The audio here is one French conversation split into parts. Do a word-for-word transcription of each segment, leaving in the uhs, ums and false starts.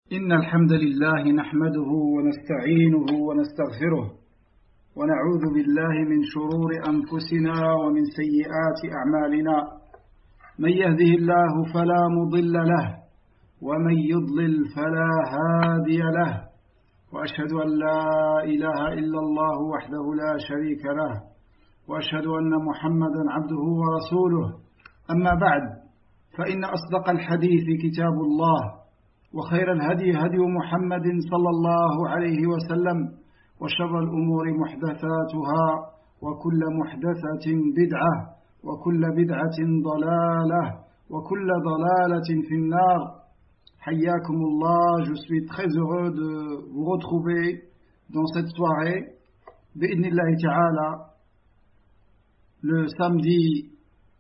إن الحمد لله نحمده ونستعينه ونستغفره ونعوذ بالله من شرور أنفسنا ومن سيئات أعمالنا من يهده الله فلا مضل له ومن يضلل فلا هادي له وأشهد أن لا إله إلا الله وحده لا شريك له وأشهد أن محمدا عبده ورسوله أما بعد فإن أصدق الحديث كتاب الله وخير الهدي هدي محمد صلى الله عليه وسلم وشر الأمور محدثاتها وكل محدثة بدعة وكل بدعة ضلالة وكل ضلالة في النار. حياكم الله, je suis très heureux de vous retrouver dans cette soirée bi'idhnillahi ta'ala, le samedi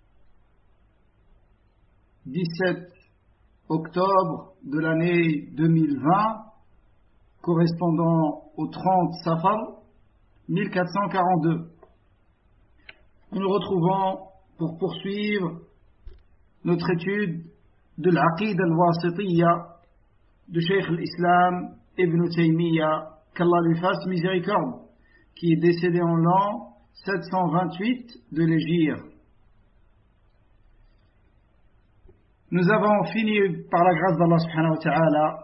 dix-sept octobre de l'année deux mille vingt, correspondant au trente Safar mille quatre cent quarante-deux. Nous nous retrouvons pour poursuivre notre étude de l'Aqid al-Wasitiyya de Cheikh al-Islam Ibn Taymiyyah, qu'Allah lui fasse miséricorde, qui est décédé en l'an sept cent vingt-huit de l'Hégire. Nous avons fini, par la grâce d'Allah subhanahu wa ta'ala,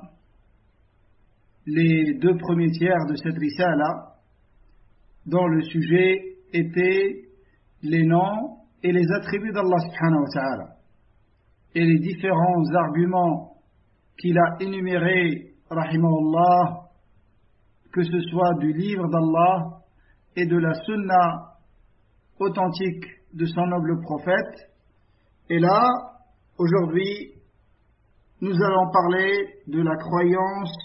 les deux premiers tiers de cette risala, dont le sujet était les noms et les attributs d'Allah subhanahu wa ta'ala, et les différents arguments qu'il a énumérés, rahimahullah, que ce soit du livre d'Allah et de la sunna authentique de son noble prophète. Et là, aujourd'hui, nous allons parler de la croyance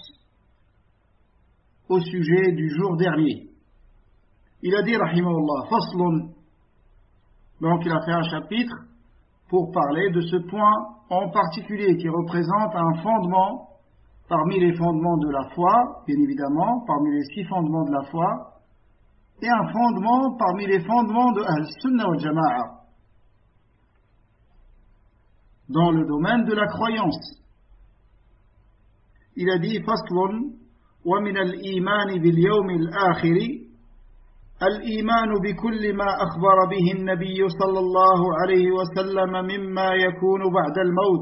au sujet du jour dernier. Il a dit, rahimahullah, faslun. Donc il a fait un chapitre pour parler de ce point en particulier qui représente un fondement parmi les fondements de la foi, bien évidemment, parmi les six fondements de la foi, et un fondement parmi les fondements de Ahl-Sunnah wal Jama'a, dans le domaine de la croyance. Il a dit, faslun, wa min al-iman bil yawm al-akhir الإيمان بكل ما أخبر به النبي صلى الله عليه وسلم مما يكون بعد الموت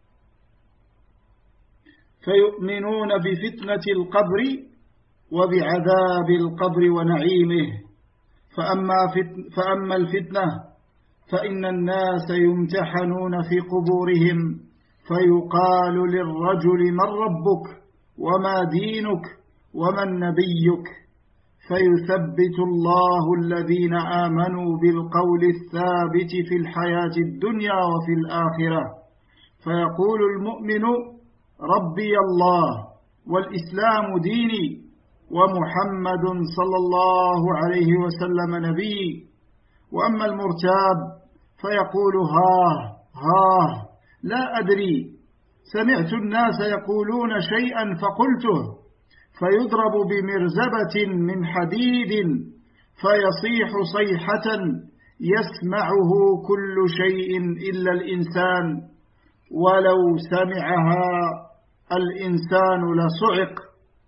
فيؤمنون بفتنة القبر وبعذاب القبر ونعيمه فأما, فتن فأما الفتنة فإن الناس يمتحنون في قبورهم فيقال للرجل من ربك وما دينك ومن نبيك فيثبت الله الذين آمنوا بالقول الثابت في الحياة الدنيا وفي الآخرة فيقول المؤمن ربي الله والإسلام ديني ومحمد صلى الله عليه وسلم نبي. وأما المرتاب فيقول ها ها لا أدري سمعت الناس يقولون شيئا فقلته فيضرب بمرزبة من حديد فيصيح صيحة يسمعه كل شيء إلا الإنسان ولو سمعها الإنسان لصعق.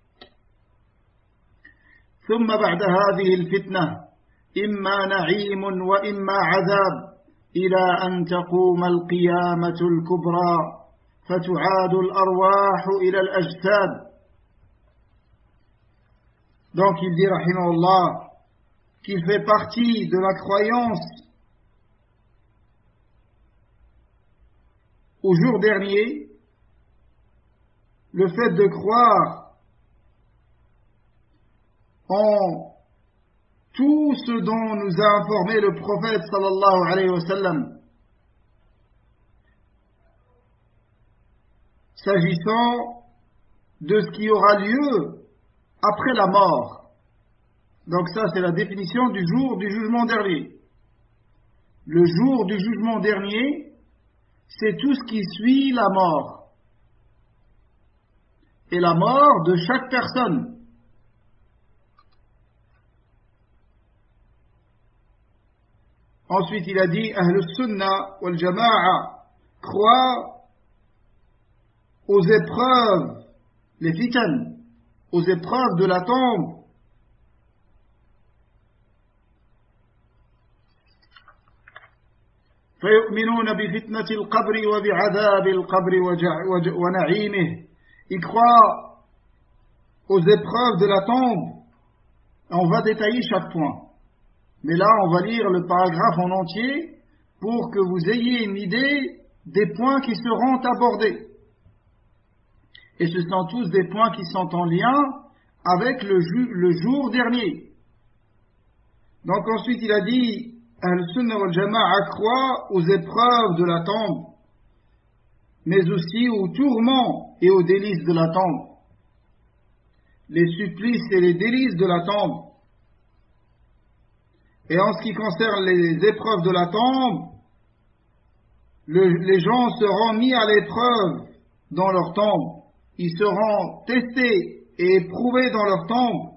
ثم بعد هذه الفتنة إما نعيم وإما عذاب إلى أن تقوم القيامة الكبرى فتعاد الأرواح إلى الأجساد. Donc il dit, rahimahullah, qu'il fait partie de la croyance au jour dernier, le fait de croire en tout ce dont nous a informé le prophète sallallahu alayhi wa sallam, s'agissant de ce qui aura lieu après la mort. Donc ça, c'est la définition du jour du jugement dernier. Le jour du jugement dernier, c'est tout ce qui suit la mort. Et la mort de chaque personne. Ensuite, il a dit, Ahlus Sunnah wal Jama'a croit aux épreuves les fitan, aux épreuves de la tombe. فيؤمنون بفتنة القبر وبعذاب القبر ونعيمه. Ils croient aux épreuves de la tombe. On va détailler chaque point. Mais là, on va lire le paragraphe en entier pour que vous ayez une idée des points qui seront abordés. Et ce sont tous des points qui sont en lien avec le, ju- le jour dernier. Donc ensuite, il a dit Ahl-Sunnah wal Jama'a croit aux épreuves de la tombe, mais aussi aux tourments et aux délices de la tombe, les supplices et les délices de la tombe. Et en ce qui concerne les épreuves de la tombe, le, les gens seront mis à l'épreuve dans leur tombe. Ils seront testés et éprouvés dans leur tombe.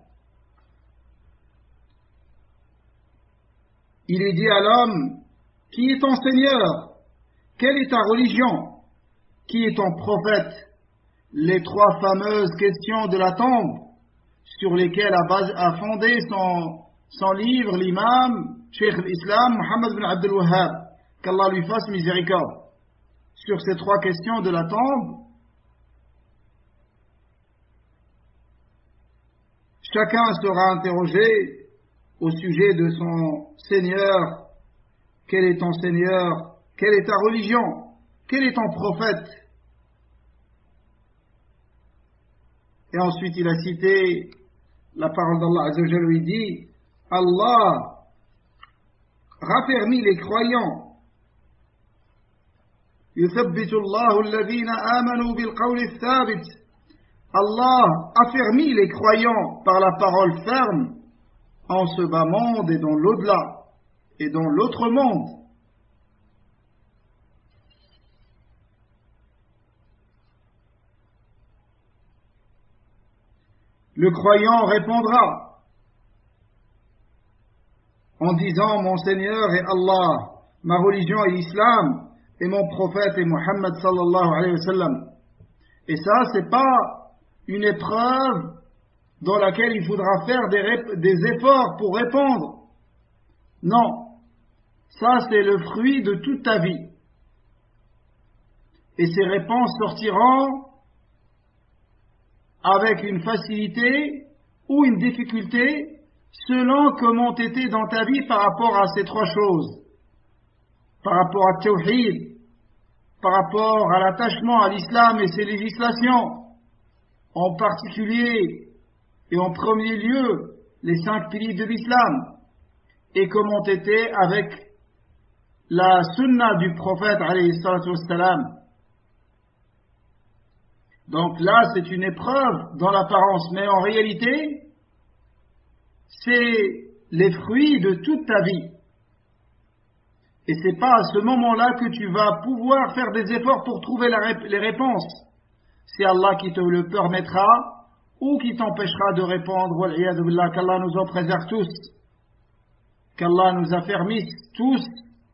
Il est dit à l'homme, qui est ton Seigneur? Quelle est ta religion? Qui est ton prophète? Les trois fameuses questions de la tombe sur lesquelles a, base, a fondé son, son livre l'imam Cheikh l'Islam Mohammed bin Abdel Wahhab, qu'Allah lui fasse miséricorde. Sur ces trois questions de la tombe, chacun sera interrogé au sujet de son Seigneur. Quel est ton Seigneur? Quelle est ta religion? Quel est ton prophète? Et ensuite il a cité la parole d'Allah Azza wa Jalla, lui dit Allah raffermit les croyants. يثبت الله الذين آمنوا بالقول الثابت. Allah affermit les croyants par la parole ferme en ce bas monde et dans l'au-delà et dans l'autre monde. Le croyant répondra en disant mon Seigneur est Allah, ma religion est l'islam et mon prophète est Muhammad sallallahu alayhi wa sallam. Et ça, c'est pas une épreuve dans laquelle il faudra faire des, rép- des efforts pour répondre. Non, ça c'est le fruit de toute ta vie. Et ces réponses sortiront avec une facilité ou une difficulté selon comment tu étais dans ta vie par rapport à ces trois choses. Par rapport à Tawhid, par rapport à l'attachement à l'islam et ses législations, en particulier et en premier lieu les cinq piliers de l'islam, et comment tu étais avec la sunna du prophète alayhi salatu wassalam. Donc là, c'est une épreuve dans l'apparence, mais en réalité, c'est les fruits de toute ta vie. Et c'est pas à ce moment-là que tu vas pouvoir faire des efforts pour trouver la rép- les réponses. C'est Allah qui te le permettra ou qui t'empêchera de répondre. Wal'iyadu billah, qu'Allah nous en préserve tous. Qu'Allah nous affermisse tous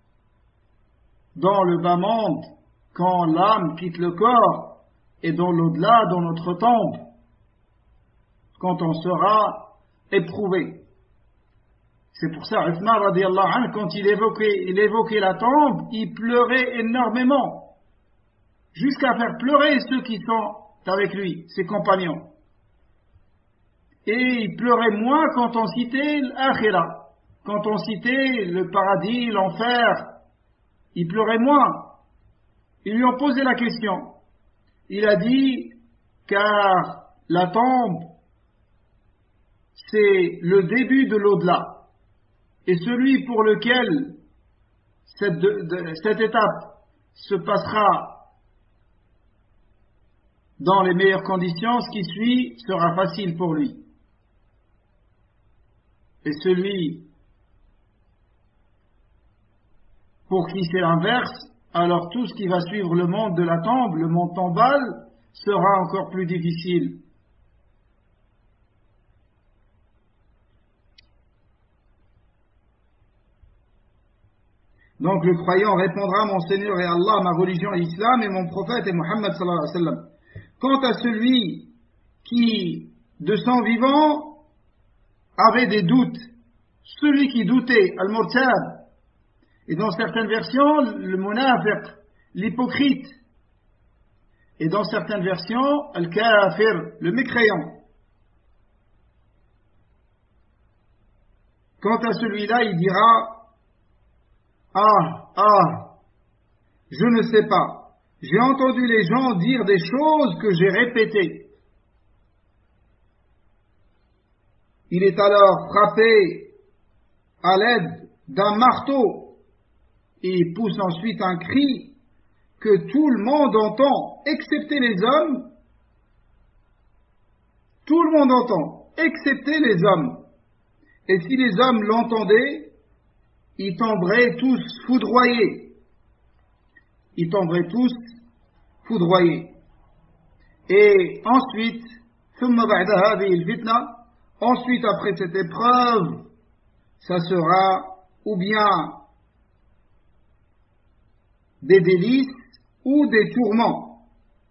dans le bas monde quand l'âme quitte le corps et dans l'au-delà, dans notre tombe, quand on sera éprouvé. C'est pour ça, Uthman radiyallahu anhu, quand il évoquait, il évoquait la tombe, il pleurait énormément, jusqu'à faire pleurer ceux qui sont avec lui, ses compagnons. Et il pleurait moins quand on citait l'akhira, quand on citait le paradis, l'enfer, il pleurait moins. Ils lui ont posé la question. Il a dit, car la tombe, c'est le début de l'au-delà. Et celui pour lequel cette, de, de, cette étape se passera dans les meilleures conditions, ce qui suit sera facile pour lui. Et celui pour qui c'est l'inverse, alors tout ce qui va suivre le monde de la tombe, le monde tombal, sera encore plus difficile. Donc le croyant répondra, mon Seigneur est Allah, ma religion est l'islam et mon prophète est Muhammad sallallahu alayhi wa sallam. Quant à celui qui, de son vivant, avait des doutes. Celui qui doutait, al-murtab, et dans certaines versions, le munafiq, l'hypocrite, et dans certaines versions, al-kafir, le mécréant. Quant à celui-là, il dira « Ah, ah, je ne sais pas, j'ai entendu les gens dire des choses que j'ai répétées. » Il est alors frappé à l'aide d'un marteau et il pousse ensuite un cri que tout le monde entend, excepté les hommes. Tout le monde entend, excepté les hommes. Et si les hommes l'entendaient, ils tomberaient tous foudroyés. Ils tomberaient tous foudroyés. Et ensuite, ثم بعد هذه الفتنة, ensuite après cette épreuve, ça sera ou bien des délices ou des tourments,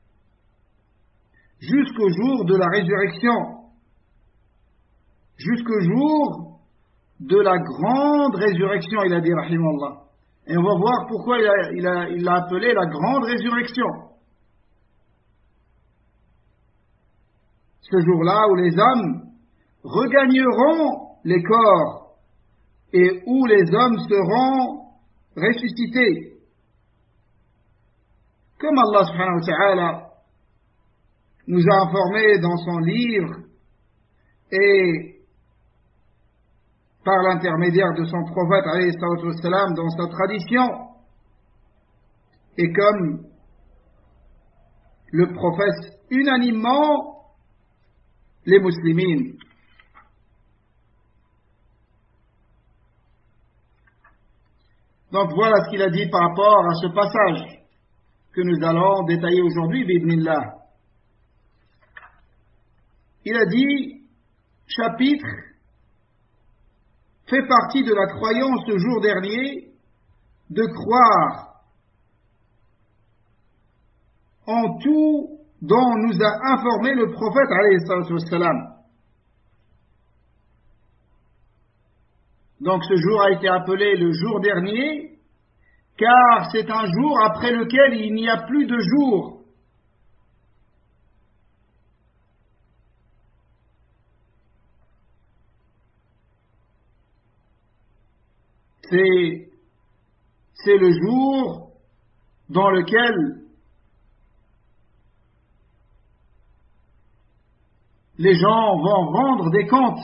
jusqu'au jour de la résurrection, jusqu'au jour de la grande résurrection, il a dit rahimahullah. Et on va voir pourquoi il a, il a, il l'a appelé la grande résurrection. Ce jour-là où les hommes regagneront les corps et où les hommes seront ressuscités. Comme Allah subhanahu wa ta'ala nous a informé dans son livre et par l'intermédiaire de son prophète alayhi salatu wassalam dans sa tradition, et comme le professe unanimement les musulmans. Donc voilà ce qu'il a dit par rapport à ce passage que nous allons détailler aujourd'hui, bi'idhnillah. Il a dit, chapitre fait partie de la croyance le jour dernier de croire en tout dont nous a informé le prophète alayhi salatu wassalam. Donc ce jour a été appelé le jour dernier, car c'est un jour après lequel il n'y a plus de jour. C'est, c'est le jour dans lequel les gens vont rendre des comptes.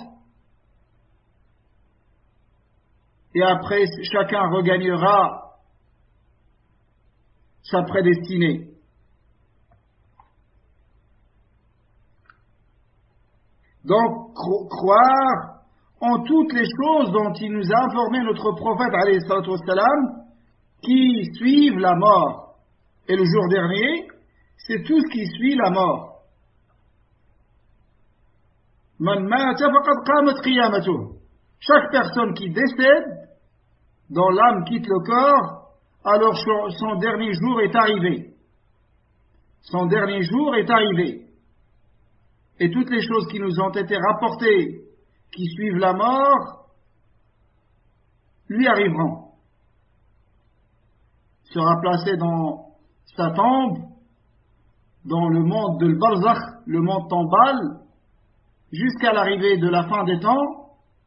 Et après, chacun regagnera sa prédestinée. Donc, cro- croire en toutes les choses dont il nous a informé notre prophète, alayhi salatu wassalam, qui suivent la mort. Et le jour dernier, c'est tout ce qui suit la mort. Man mata faqad qamat qiyamatuh. Chaque personne qui décède, dont l'âme quitte le corps, alors son dernier jour est arrivé. Son dernier jour est arrivé. Et toutes les choses qui nous ont été rapportées, qui suivent la mort, lui arriveront. Sera placé dans sa tombe, dans le monde de l'Barzakh, le monde tombal, jusqu'à l'arrivée de la fin des temps,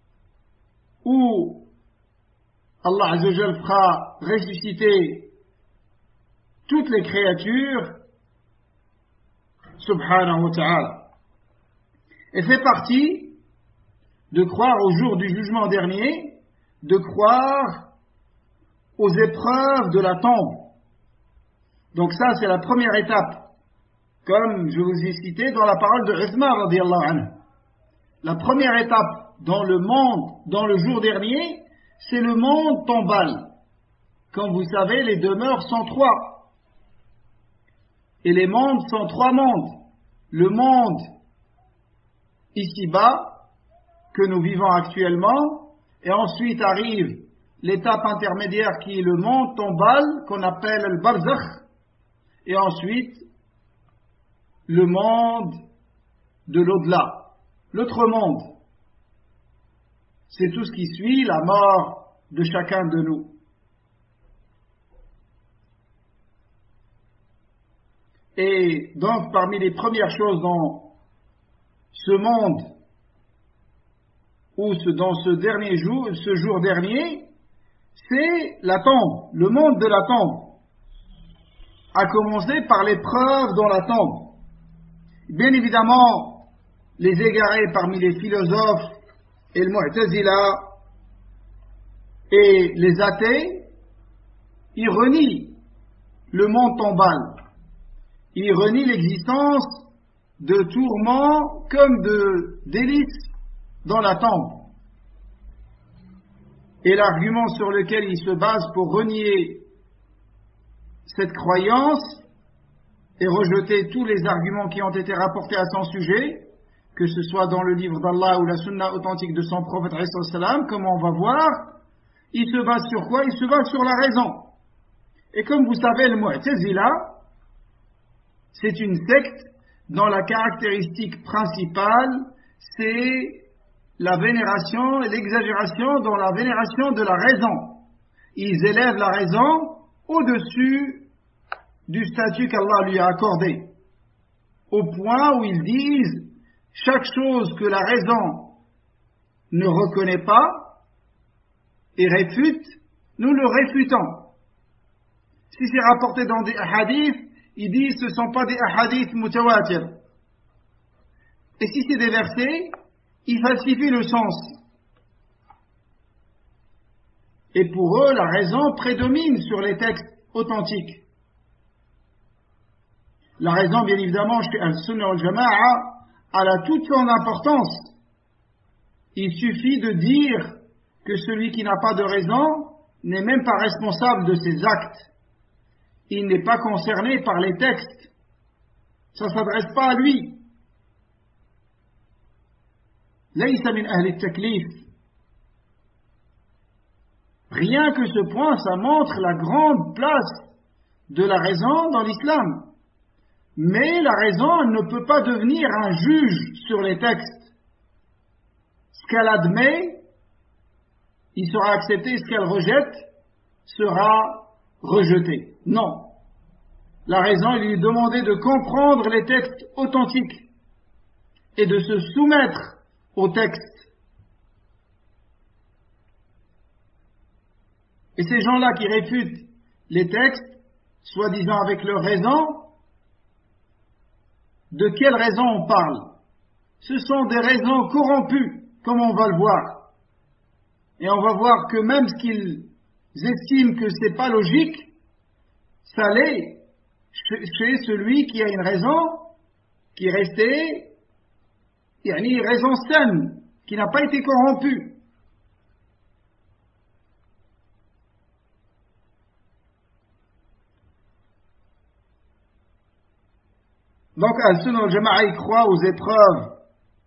où Allah Azza wa Jal fera ressusciter toutes les créatures, subhanahu wa ta'ala. Et fait partie de croire au jour du jugement dernier, de croire aux épreuves de la tombe. Donc ça, c'est la première étape, comme je vous ai cité dans la parole de Uthman radiyallahu anhu. La première étape dans le monde, dans le jour dernier, c'est le monde tombal. Comme vous savez, les demeures sont trois. Et les mondes sont trois mondes. Le monde ici-bas, que nous vivons actuellement, et ensuite arrive l'étape intermédiaire qui est le monde tombal, qu'on appelle le barzakh, et ensuite le monde de l'au-delà, l'autre monde. C'est tout ce qui suit la mort de chacun de nous. Et donc, parmi les premières choses dans ce monde, ou ce, dans ce dernier jour, ce jour dernier, c'est la tombe, le monde de la tombe. À commencer par l'épreuve dans la tombe. Bien évidemment, les égarés parmi les philosophes et le Mu'tazila et les athées, ils renient le monde tombal. Ils renient l'existence de tourments comme de délices dans la tombe. Et l'argument sur lequel ils se basent pour renier cette croyance et rejeter tous les arguments qui ont été rapportés à son sujet, que ce soit dans le livre d'Allah ou la sunna authentique de son prophète, comme on va voir, il se base sur quoi? Il se base sur la raison. Et comme vous savez, le Mu'tazila, c'est une secte dont la caractéristique principale, c'est la vénération et l'exagération dans la vénération de la raison. Ils élèvent la raison au-dessus du statut qu'Allah lui a accordé, au point où ils disent chaque chose que la raison ne reconnaît pas et réfute, nous le réfutons. Si c'est rapporté dans des hadiths, ils disent ce ne sont pas des hadiths mutawatir. Et si c'est des versets, ils falsifient le sens. Et pour eux, la raison prédomine sur les textes authentiques. La raison, bien évidemment, chez Al-Sunnah wal-Jama'a, elle a toute son importance. Il suffit de dire que celui qui n'a pas de raison n'est même pas responsable de ses actes. Il n'est pas concerné par les textes. Ça ne s'adresse pas à lui. Laysa min ahli at-taklif. Rien que ce point, ça montre la grande place de la raison dans l'islam. Mais la raison ne peut pas devenir un juge sur les textes. Ce qu'elle admet, il sera accepté, ce qu'elle rejette sera rejeté. Non. La raison, il lui est demandé de comprendre les textes authentiques et de se soumettre aux textes. Et ces gens-là qui réfutent les textes, soi-disant avec leur raison, de quelles raisons on parle? Ce sont des raisons corrompues, comme on va le voir. Et on va voir que même ce qu'ils estiment que c'est pas logique, ça l'est chez celui qui a une raison qui est restée, il y a une raison saine, qui n'a pas été corrompue. Donc, Al-Sunnah wal-Jama'a, il croit aux épreuves,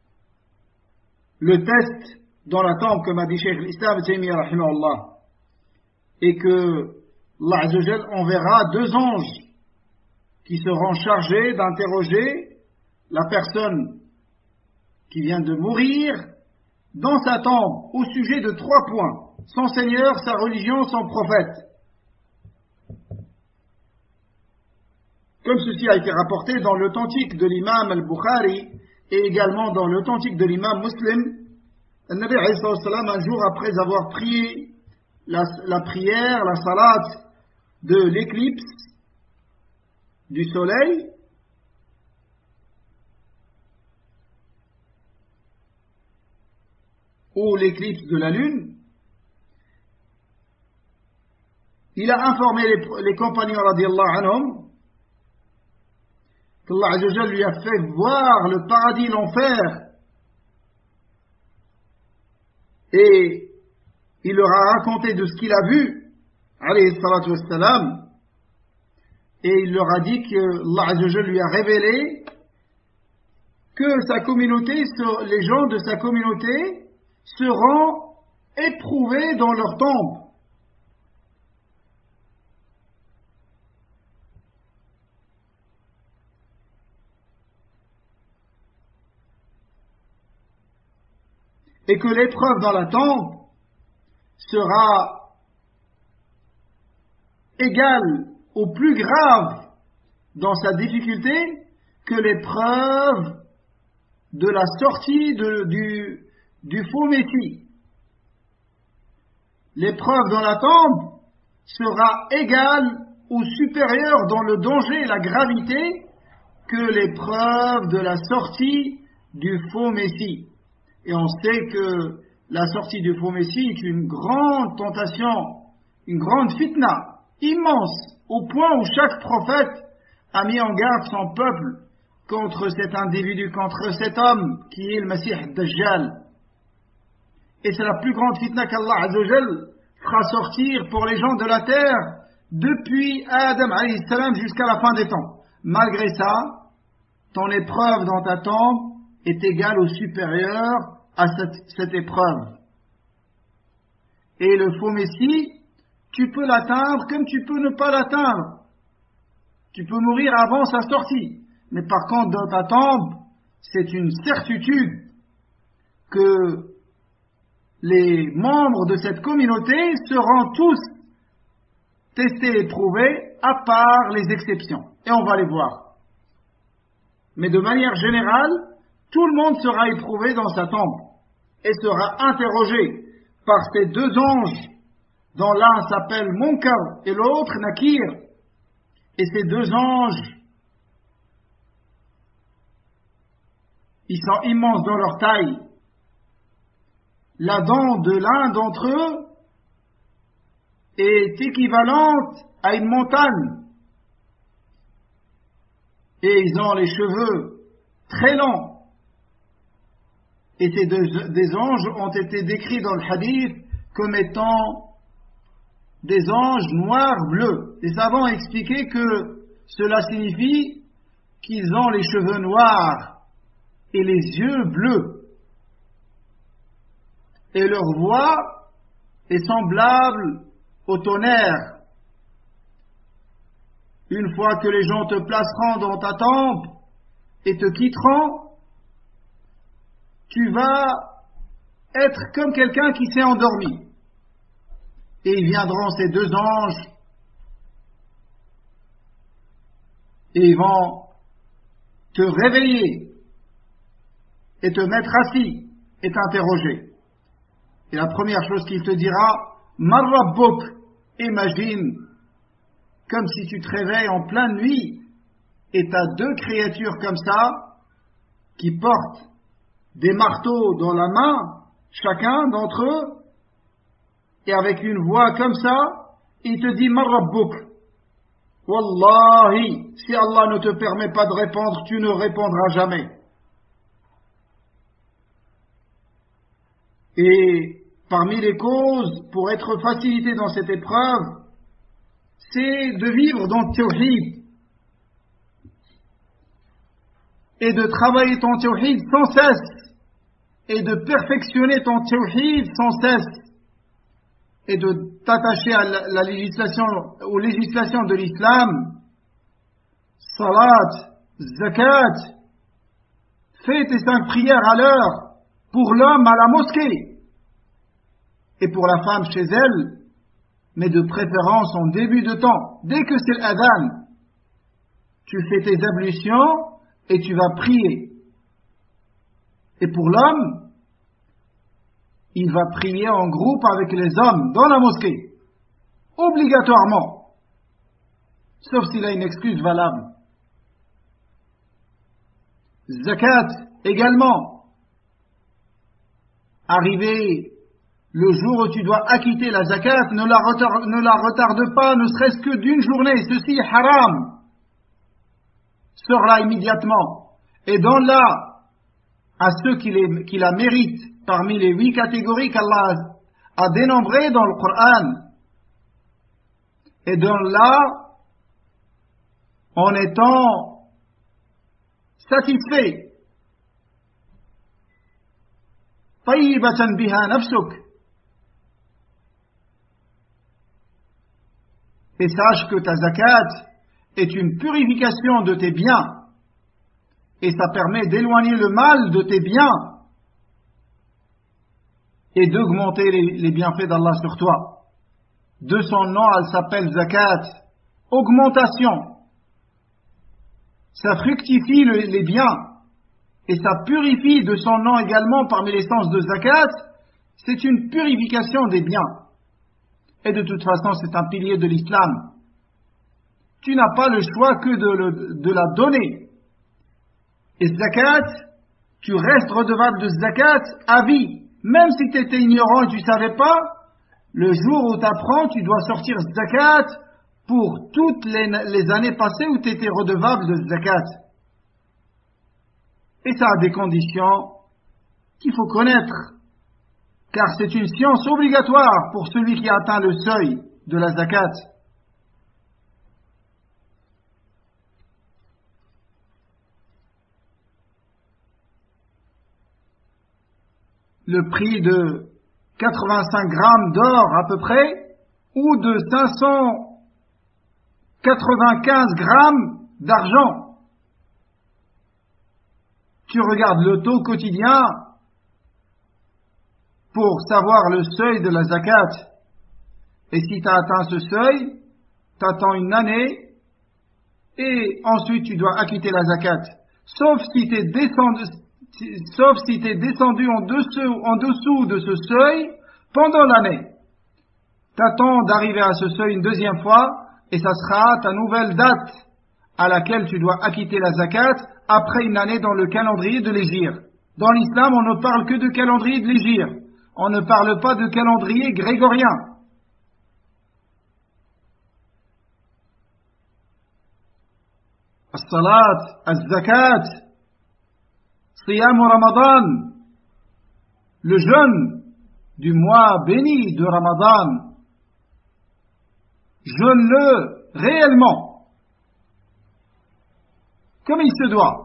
le test dans la tombe, comme a dit Cheikh l'Islam, Taymiyyah, rahimahullah, et que Allah Azza wa Jal enverra deux anges qui seront chargés d'interroger la personne qui vient de mourir dans sa tombe au sujet de trois points: son Seigneur, sa religion, son prophète. Comme ceci a été rapporté dans l'authentique de l'imam al-Bukhari et également dans l'authentique de l'imam Muslim, le Nabi alayhi salam, un jour après avoir prié la, la prière, la salat de l'éclipse du soleil, ou l'éclipse de la lune, il a informé les, les compagnons radiyallahu anhum qu'Allah Azza wa Jalla lui a fait voir le paradis et l'enfer, et il leur a raconté de ce qu'il a vu, alayhi salatu wassalam, et il leur a dit que Allah Azza wa Jalla lui a révélé que sa communauté, les gens de sa communauté seront éprouvés dans leur tombe. et que l'épreuve dans la tombe sera égale ou plus grave dans sa difficulté que l'épreuve de la sortie de, du, du faux Messie. L'épreuve dans la tombe sera égale ou supérieure dans le danger et la gravité que l'épreuve de la sortie du faux Messie. Et on sait que la sortie du faux Messie est une grande tentation, une grande fitna, immense, au point où chaque prophète a mis en garde son peuple contre cet individu, contre cet homme qui est le Messie Dajjal. Et c'est la plus grande fitna qu'Allah Azzawajal fera sortir pour les gens de la terre depuis Adam alayhi salam jusqu'à la fin des temps. Malgré ça, ton épreuve dans ta tombe est égale ou supérieure à cette, cette épreuve. Et le faux Messie, tu peux l'atteindre comme tu peux ne pas l'atteindre. Tu peux mourir avant sa sortie. Mais par contre, dans ta tombe, c'est une certitude que les membres de cette communauté seront tous testés et éprouvés, à part les exceptions. Et on va les voir. Mais de manière générale, tout le monde sera éprouvé dans sa tombe et sera interrogé par ces deux anges dont l'un s'appelle Munkar et l'autre Nakir. Et ces deux anges, ils sont immenses dans leur taille. La dent de l'un d'entre eux est équivalente à une montagne. Et ils ont les cheveux très longs. Et ces deux des anges ont été décrits dans le hadith comme étant des anges noirs bleus. Les savants ont expliqué que cela signifie qu'ils ont les cheveux noirs et les yeux bleus. Et leur voix est semblable au tonnerre. Une fois que les gens te placeront dans ta tombe et te quitteront, tu vas être comme quelqu'un qui s'est endormi. Et ils viendront, ces deux anges, et ils vont te réveiller et te mettre assis et t'interroger. Et la première chose qu'il te dira, Man Rabbuk, imagine comme si tu te réveilles en pleine nuit et tu as deux créatures comme ça qui portent des marteaux dans la main, chacun d'entre eux, et avec une voix comme ça, il te dit Man Rabbuk. Wallahi, si Allah ne te permet pas de répondre, tu ne répondras jamais. Et parmi les causes pour être facilité dans cette épreuve, c'est de vivre dans le tawhid et de travailler ton tawhid sans cesse et de perfectionner ton tawhid sans cesse et de t'attacher à la, la législation, aux législations de l'islam, salat, zakat, fais tes cinq prières à l'heure pour l'homme à la mosquée et pour la femme chez elle, mais de préférence en début de temps. Dès que c'est l'adhan, tu fais tes ablutions et tu vas prier. Et pour l'homme, il va prier en groupe avec les hommes dans la mosquée, obligatoirement, sauf s'il a une excuse valable. Zakat également. Arrivé le jour où tu dois acquitter la zakat, ne la retarde, ne la retarde pas, ne serait-ce que d'une journée. Ceci est haram. Sors-la immédiatement et donne-la à ceux qui, les, qui la méritent parmi les huit catégories qu'Allah a dénombrées dans le Coran. Et donne-la en étant satisfait. طيبة بها نفسك. Et sache que ta zakat est une purification de tes biens et ça permet d'éloigner le mal de tes biens. et d'augmenter les, les bienfaits d'Allah sur toi. De son nom, elle s'appelle zakat, augmentation. Ça fructifie le, les biens et ça purifie de son nom également parmi les sens de zakat. C'est une purification des biens. Et de toute façon, c'est un pilier de l'islam. Tu n'as pas le choix que de, le, de la donner. Et zakat, tu restes redevable de zakat à vie. Même si tu étais ignorant et tu ne savais pas, le jour où tu apprends, tu dois sortir zakat pour toutes les, les années passées où tu étais redevable de zakat. Et ça a des conditions qu'il faut connaître, car c'est une science obligatoire pour celui qui a atteint le seuil de la zakat. Le prix de quatre-vingt-cinq grammes d'or à peu près, ou de cinq cent quatre-vingt-quinze grammes d'argent. Tu regardes le taux quotidien pour savoir le seuil de la zakat. Et si tu as atteint ce seuil, tu attends une année et ensuite tu dois acquitter la zakat. Sauf si tu es descendu, sauf si tu es descendu en dessous, en dessous de ce seuil pendant l'année. Tu attends d'arriver à ce seuil une deuxième fois et ça sera ta nouvelle date à laquelle tu dois acquitter la zakat après une année dans le calendrier de l'hégire. Dans l'islam, on ne parle que de calendrier de l'hégire. On ne parle pas de calendrier grégorien. As-salat, az-zakat, siyam Ramadan, le jeûne du mois béni de Ramadan, jeûne-le réellement, comme il se doit.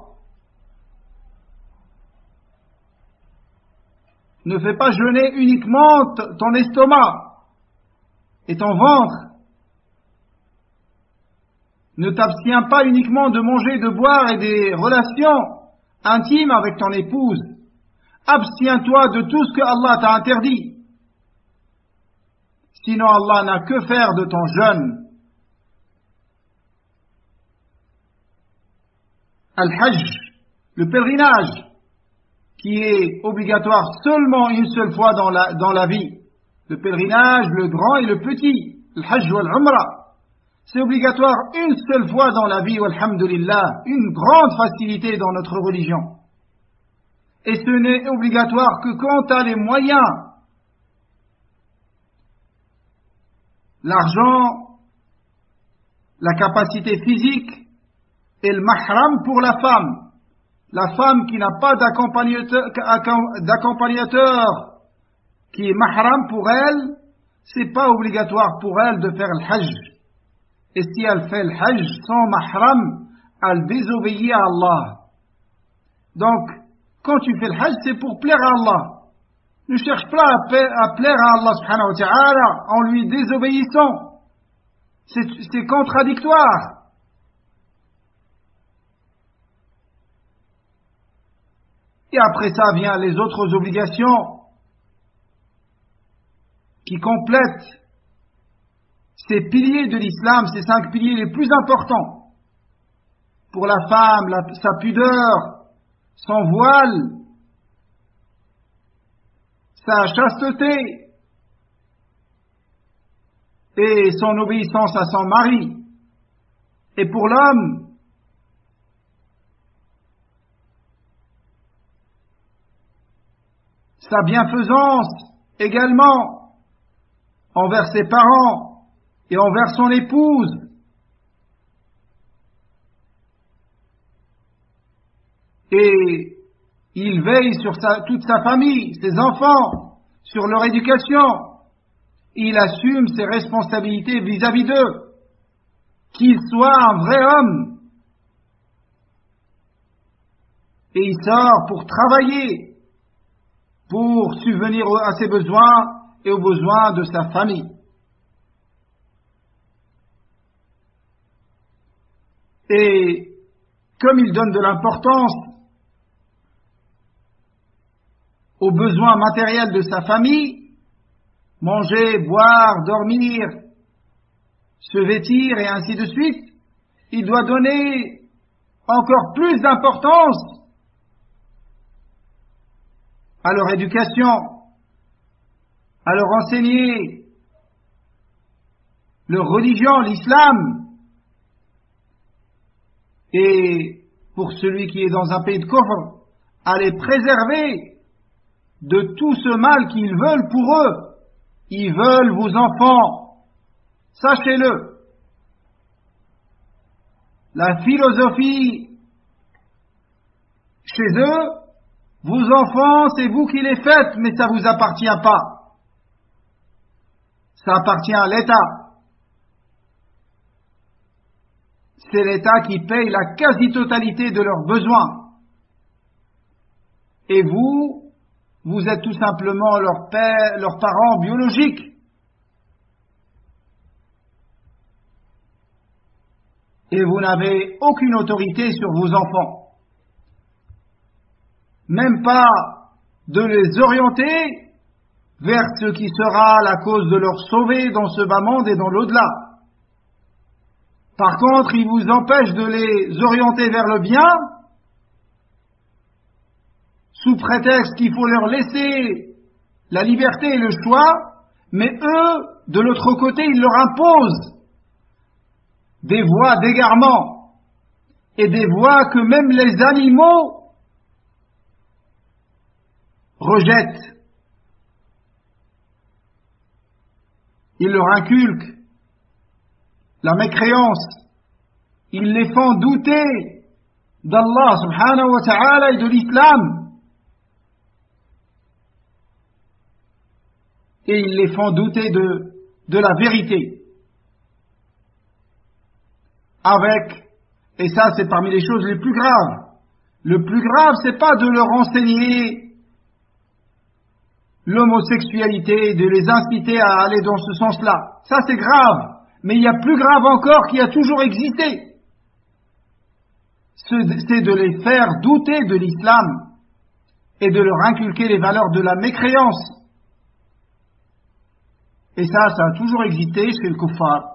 Ne fais pas jeûner uniquement t- ton estomac et ton ventre. Ne t'abstiens pas uniquement de manger, de boire et des relations intimes avec ton épouse. Abstiens-toi de tout ce que Allah t'a interdit. Sinon Allah n'a que faire de ton jeûne. Al-Hajj, le pèlerinage, qui est obligatoire seulement une seule fois dans la, dans la vie. Le pèlerinage, le grand et le petit, le Hajj ou l'Umrah. C'est obligatoire une seule fois dans la vie, walhamdulillah, une grande facilité dans notre religion. Et ce n'est obligatoire que quand tu as les moyens. L'argent, la capacité physique et le mahram pour la femme. La femme qui n'a pas d'accompagnateur, d'accompagnateur qui est mahram pour elle, c'est pas obligatoire pour elle de faire le hajj. Et si elle fait le hajj sans mahram, elle désobéit à Allah. Donc, quand tu fais le hajj, c'est pour plaire à Allah. Ne cherche pas à plaire à Allah subhanahu wa ta'ala en lui désobéissant. C'est, c'est contradictoire. Et après ça vient les autres obligations qui complètent ces piliers de l'islam, ces cinq piliers les plus importants. Pour la femme, la, sa pudeur, son voile, sa chasteté et son obéissance à son mari. Et pour l'homme, sa bienfaisance également envers ses parents et envers son épouse. Et il veille sur sa, toute sa famille, ses enfants, sur leur éducation. Il assume ses responsabilités vis-à-vis d'eux. Qu'il soit un vrai homme. Et il sort pour travailler, pour subvenir à ses besoins et aux besoins de sa famille. Et comme il donne de l'importance aux besoins matériels de sa famille, manger, boire, dormir, se vêtir et ainsi de suite, il doit donner encore plus d'importance à leur éducation, à leur enseigner leur religion, l'islam. Et pour celui qui est dans un pays de kufr, à les préserver de tout ce mal qu'ils veulent pour eux. Ils veulent vos enfants, sachez-le. La philosophie chez eux, vos enfants, c'est vous qui les faites, mais ça vous appartient pas. Ça appartient à l'État. C'est l'État qui paye la quasi-totalité de leurs besoins. Et vous, vous êtes tout simplement leurs pères, leurs parents biologiques. Et vous n'avez aucune autorité sur vos enfants. Même pas de les orienter vers ce qui sera la cause de leur sauver dans ce bas monde et dans l'au-delà. Par contre, ils vous empêchent de les orienter vers le bien, sous prétexte qu'il faut leur laisser la liberté et le choix, mais eux, de l'autre côté, ils leur imposent des voies d'égarement et des voies que même les animaux rejettent. Ils leur inculquent la mécréance, ils les font douter d'Allah subhanahu wa ta'ala et de l'islam. Et ils les font douter de, de la vérité. Avec, et ça c'est parmi les choses les plus graves, le plus grave c'est pas de leur enseigner l'homosexualité, de les inciter à aller dans ce sens-là. Ça c'est grave. Mais il y a plus grave encore qui a toujours existé. C'est de les faire douter de l'islam et de leur inculquer les valeurs de la mécréance. Et ça, ça a toujours existé chez le kuffar.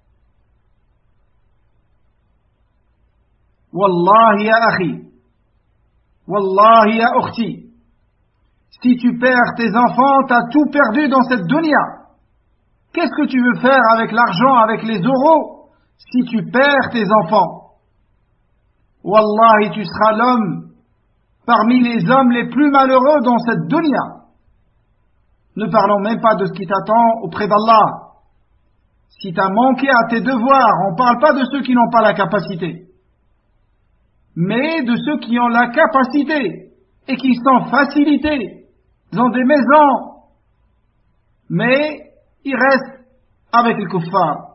Wallahi ya akhi, Wallahi ya ukhti, si tu perds tes enfants, t'as tout perdu dans cette dunya. Qu'est-ce que tu veux faire avec l'argent, avec les euros, si tu perds tes enfants? Wallahi, tu seras l'homme parmi les hommes les plus malheureux dans cette dunya. Ne parlons même pas de ce qui t'attend auprès d'Allah. Si tu as manqué à tes devoirs, on ne parle pas de ceux qui n'ont pas la capacité, mais de ceux qui ont la capacité et qui sont facilités. Ils ont des maisons, mais ils restent avec le kuffar.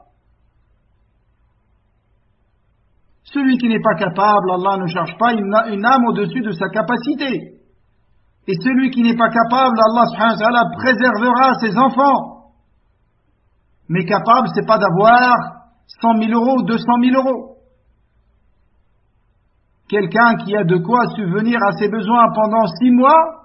Celui qui n'est pas capable, Allah ne charge pas une âme au-dessus de sa capacité. Et celui qui n'est pas capable, Allah subhanahu wa ta'ala préservera ses enfants. Mais capable, c'est pas d'avoir cent mille euros ou deux cent mille euros. Quelqu'un qui a de quoi subvenir à ses besoins pendant six mois,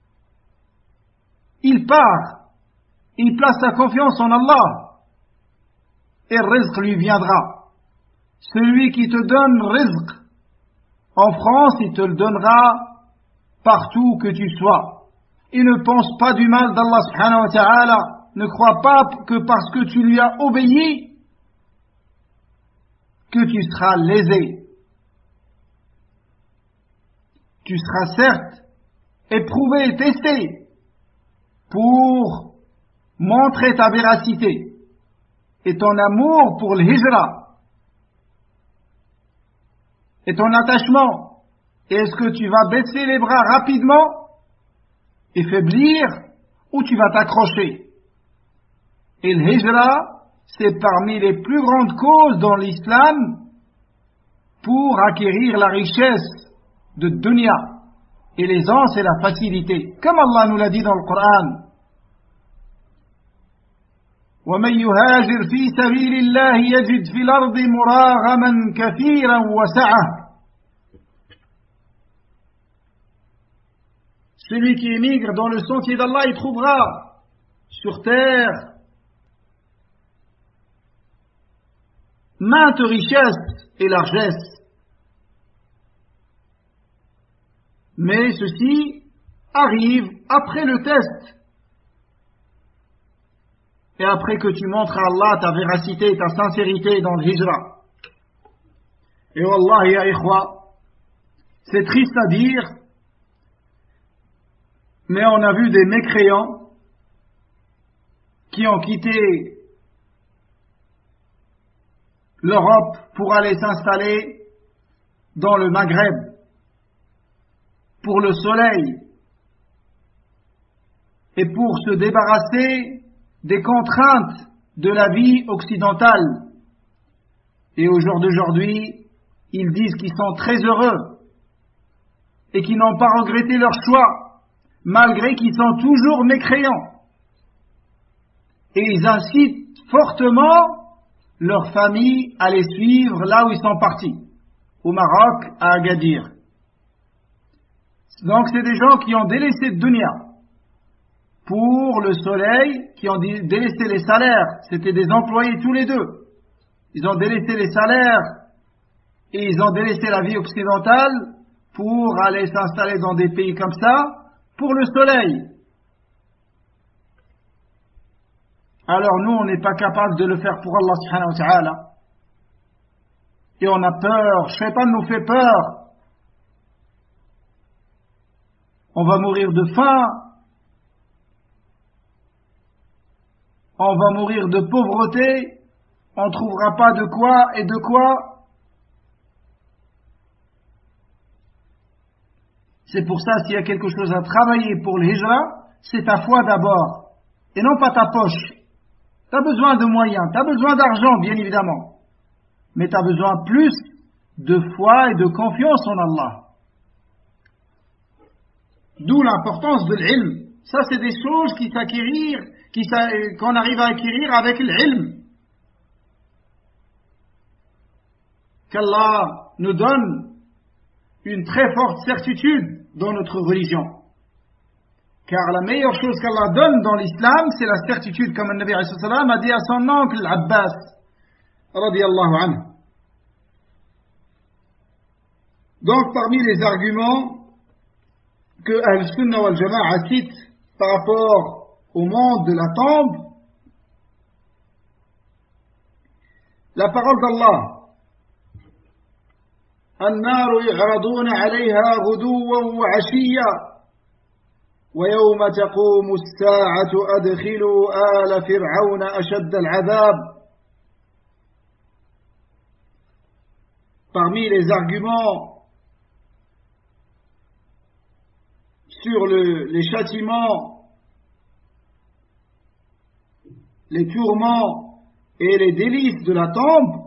il part. Il place sa confiance en Allah. Et le rizq lui viendra. Celui qui te donne rizq en France, il te le donnera partout que tu sois. Et ne pense pas du mal d'Allah subhanahu wa ta'ala. Ne crois pas que parce que tu lui as obéi, que tu seras lésé. Tu seras certes éprouvé et testé pour montrer ta véracité et ton amour pour le hijra et ton attachement. Et est-ce que tu vas baisser les bras rapidement et faiblir, ou tu vas t'accrocher? Et le hijra, c'est parmi les plus grandes causes dans l'islam pour acquérir la richesse de dunya et l'aisance et la facilité. Comme Allah nous l'a dit dans le Coran. وَمَنْ يُهَاجِرْ فِي سَبِيلِ اللَّهِ يَجِدْ فِي الْأَرْضِ مُرَاغَمًا كَثِيرًا وَسَعَةً. Celui qui émigre dans le sentier d'Allah, il trouvera sur terre maintes richesses et largesses. Mais ceci arrive après le test. Et après que tu montres à Allah ta véracité et ta sincérité dans le hijra. Et Wallah ya ikhwa, c'est triste à dire, mais on a vu des mécréants qui ont quitté l'Europe pour aller s'installer dans le Maghreb pour le soleil et pour se débarrasser des contraintes de la vie occidentale. Et au jour d'aujourd'hui, ils disent qu'ils sont très heureux et qu'ils n'ont pas regretté leur choix, malgré qu'ils sont toujours mécréants. Et ils incitent fortement leur famille à les suivre là où ils sont partis, au Maroc, à Agadir. Donc c'est des gens qui ont délaissé le dunya pour le soleil, qui ont délaissé les salaires. C'était des employés tous les deux. Ils ont délaissé les salaires et ils ont délaissé la vie occidentale pour aller s'installer dans des pays comme ça pour le soleil. Alors nous, on n'est pas capable de le faire pour Allah subhanahu wa ta'ala. Et on a peur, Shaitan nous fait peur. On va mourir de faim. On va mourir de pauvreté. On ne trouvera pas de quoi et de quoi. C'est pour ça, s'il y a quelque chose à travailler pour le hijra, c'est ta foi d'abord, et non pas ta poche. Tu as besoin de moyens, tu as besoin d'argent, bien évidemment, mais tu as besoin plus de foi et de confiance en Allah. D'où l'importance de l'ilm. Ça, c'est des choses qui s'acquérir, qui s'a, qu'on arrive à acquérir avec l'ilm. Qu'Allah nous donne une très forte certitude dans notre religion. Car la meilleure chose qu'Allah donne dans l'islam, c'est la certitude, comme le Nabi alayhi salam a dit à son oncle Abbas, radiyallahu anhu. Donc, parmi les arguments que Ahl-Sunnah wal Jama'a cite par rapport au monde de la tombe, la parole d'Allah, النار يعرضون عليها غدوا وعشيا ويوم تقوم الساعة أدخلوا آل فرعون أشد العذاب. Parmi les arguments sur le, les châtiments, les tourments et les délices de la tombe,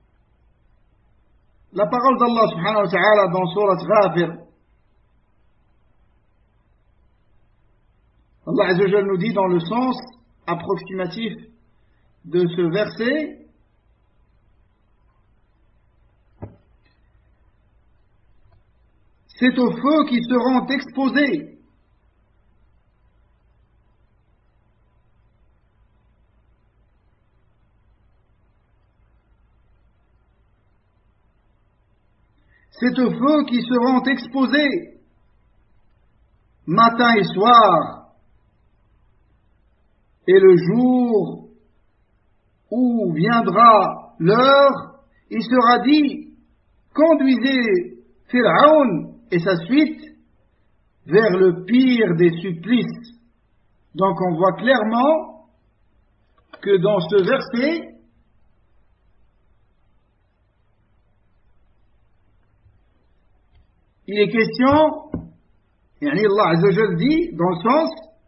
la parole d'Allah subhanahu wa ta'ala dans Surat Ghafir. Allah Azza wa Jalla nous dit dans le sens approximatif de ce verset, c'est au feu qui seront exposés. C'est au feu qui seront exposés matin et soir, et le jour où viendra l'heure, il sera dit, conduisez Pharaon et sa suite vers le pire des supplices. Donc on voit clairement que dans ce verset, il est question, et Allah Azza wa Jalla dit, dans le sens,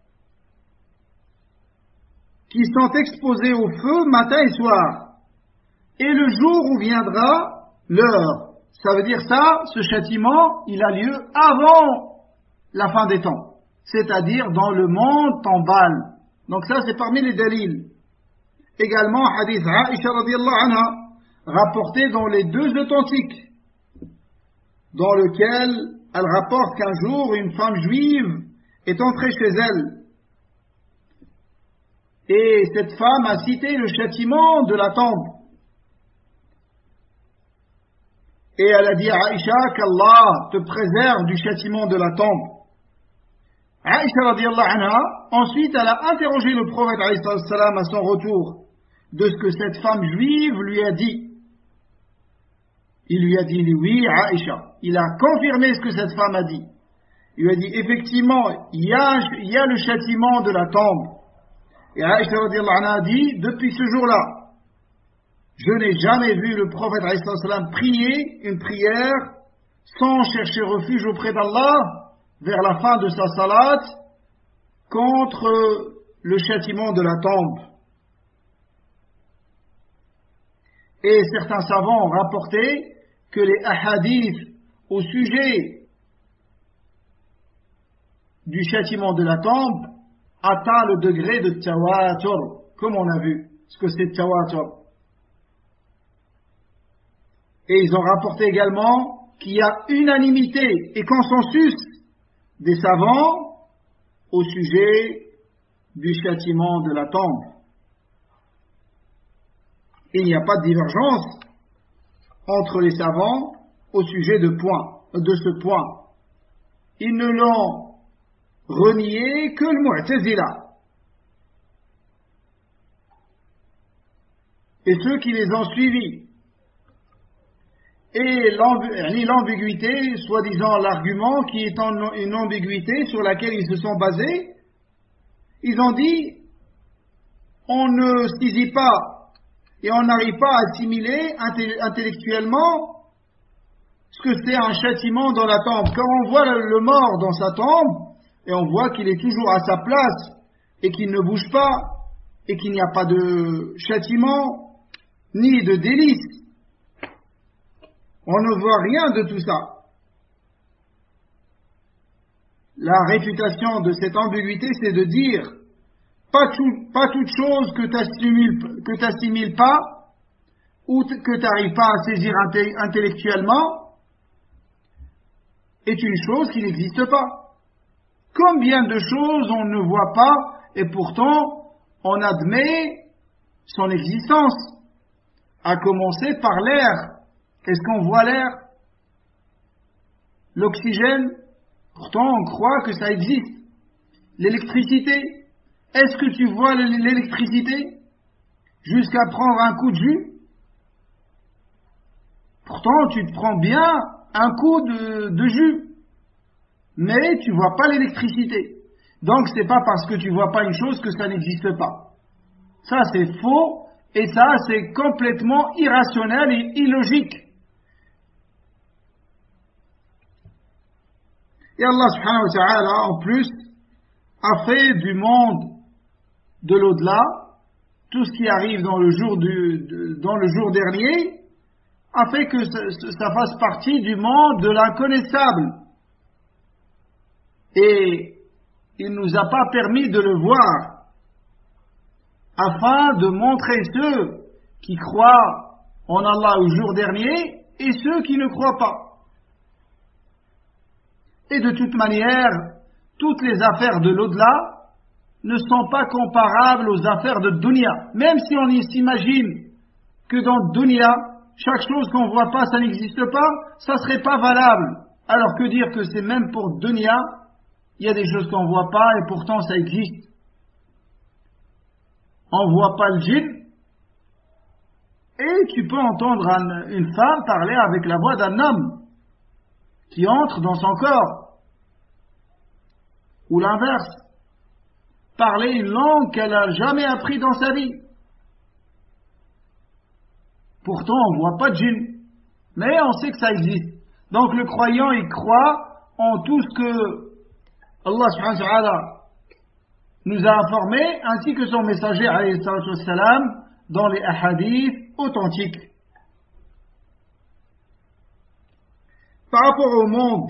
qui sont exposés au feu matin et soir, et le jour où viendra l'heure. Ça veut dire ça, ce châtiment, il a lieu avant la fin des temps, c'est-à-dire dans le monde tombal. Donc ça, c'est parmi les dalils. Également, hadith Aisha radiyallahu anha, rapporté dans les deux authentiques, dans lequel elle rapporte qu'un jour, une femme juive est entrée chez elle. Et cette femme a cité le châtiment de la tombe. Et elle a dit à Aïcha qu'Allah te préserve du châtiment de la tombe. Aïcha radiallahu anha, ensuite elle a interrogé le prophète alayhi salam à son retour de ce que cette femme juive lui a dit. Il lui a dit oui, Aïcha. Il a confirmé ce que cette femme a dit. Il lui a dit effectivement, il y a, il y a le châtiment de la tombe. Et Aïcha radiallahu anha a dit, depuis ce jour-là, je n'ai jamais vu le prophète alayhi salam prier une prière sans chercher refuge auprès d'Allah vers la fin de sa salat contre le châtiment de la tombe. Et certains savants ont rapporté que les ahadiths au sujet du châtiment de la tombe atteint le degré de tawatur, comme on a vu ce que c'est tawatur. Et ils ont rapporté également qu'il y a unanimité et consensus des savants au sujet du châtiment de la tombe. Et il n'y a pas de divergence entre les savants au sujet de, point, de ce point. Ils ne l'ont renié que le Mu'tazila et ceux qui les ont suivis. Et l'ambiguïté, soi-disant l'argument qui est une ambiguïté sur laquelle ils se sont basés, ils ont dit on ne saisit pas et on n'arrive pas à assimiler intellectuellement ce que c'est un châtiment dans la tombe. Quand on voit le mort dans sa tombe et on voit qu'il est toujours à sa place et qu'il ne bouge pas et qu'il n'y a pas de châtiment ni de délice, on ne voit rien de tout ça. La réfutation de cette ambiguïté, c'est de dire pas, tout, pas toute chose que tu n'assimiles pas ou que tu n'arrives pas à saisir intellectuellement est une chose qui n'existe pas. Combien de choses on ne voit pas et pourtant on admet son existence, à commencer par l'air. Est-ce qu'on voit l'air? L'oxygène? Pourtant, on croit que ça existe. L'électricité? Est-ce que tu vois l'électricité jusqu'à prendre un coup de jus? Pourtant, tu te prends bien un coup de, de jus, mais tu vois pas l'électricité. Donc, c'est pas parce que tu vois pas une chose que ça n'existe pas. Ça, c'est faux, et ça, c'est complètement irrationnel et illogique. Et Allah subhanahu wa ta'ala, en plus, a fait du monde de l'au-delà, tout ce qui arrive dans le jour, du, de, dans le jour dernier, a fait que ça, ça fasse partie du monde de l'inconnaissable. Et il ne nous a pas permis de le voir, afin de montrer ceux qui croient en Allah au jour dernier et ceux qui ne croient pas. Et de toute manière, toutes les affaires de l'au-delà ne sont pas comparables aux affaires de dunya. Même si on s'imagine que dans dunya, chaque chose qu'on ne voit pas, ça n'existe pas, ça ne serait pas valable. Alors que dire que c'est même pour dunya, il y a des choses qu'on ne voit pas et pourtant ça existe. On ne voit pas le djinn et tu peux entendre un, une femme parler avec la voix d'un homme qui entre dans son corps, ou l'inverse, parler une langue qu'elle n'a jamais appris dans sa vie. Pourtant, on ne voit pas de djinn, mais on sait que ça existe. Donc le croyant, il croit en tout ce que Allah subhanahu wa ta'ala nous a informé, ainsi que son messager alayhi salatu wassalam, dans les hadiths authentiques. Par rapport au monde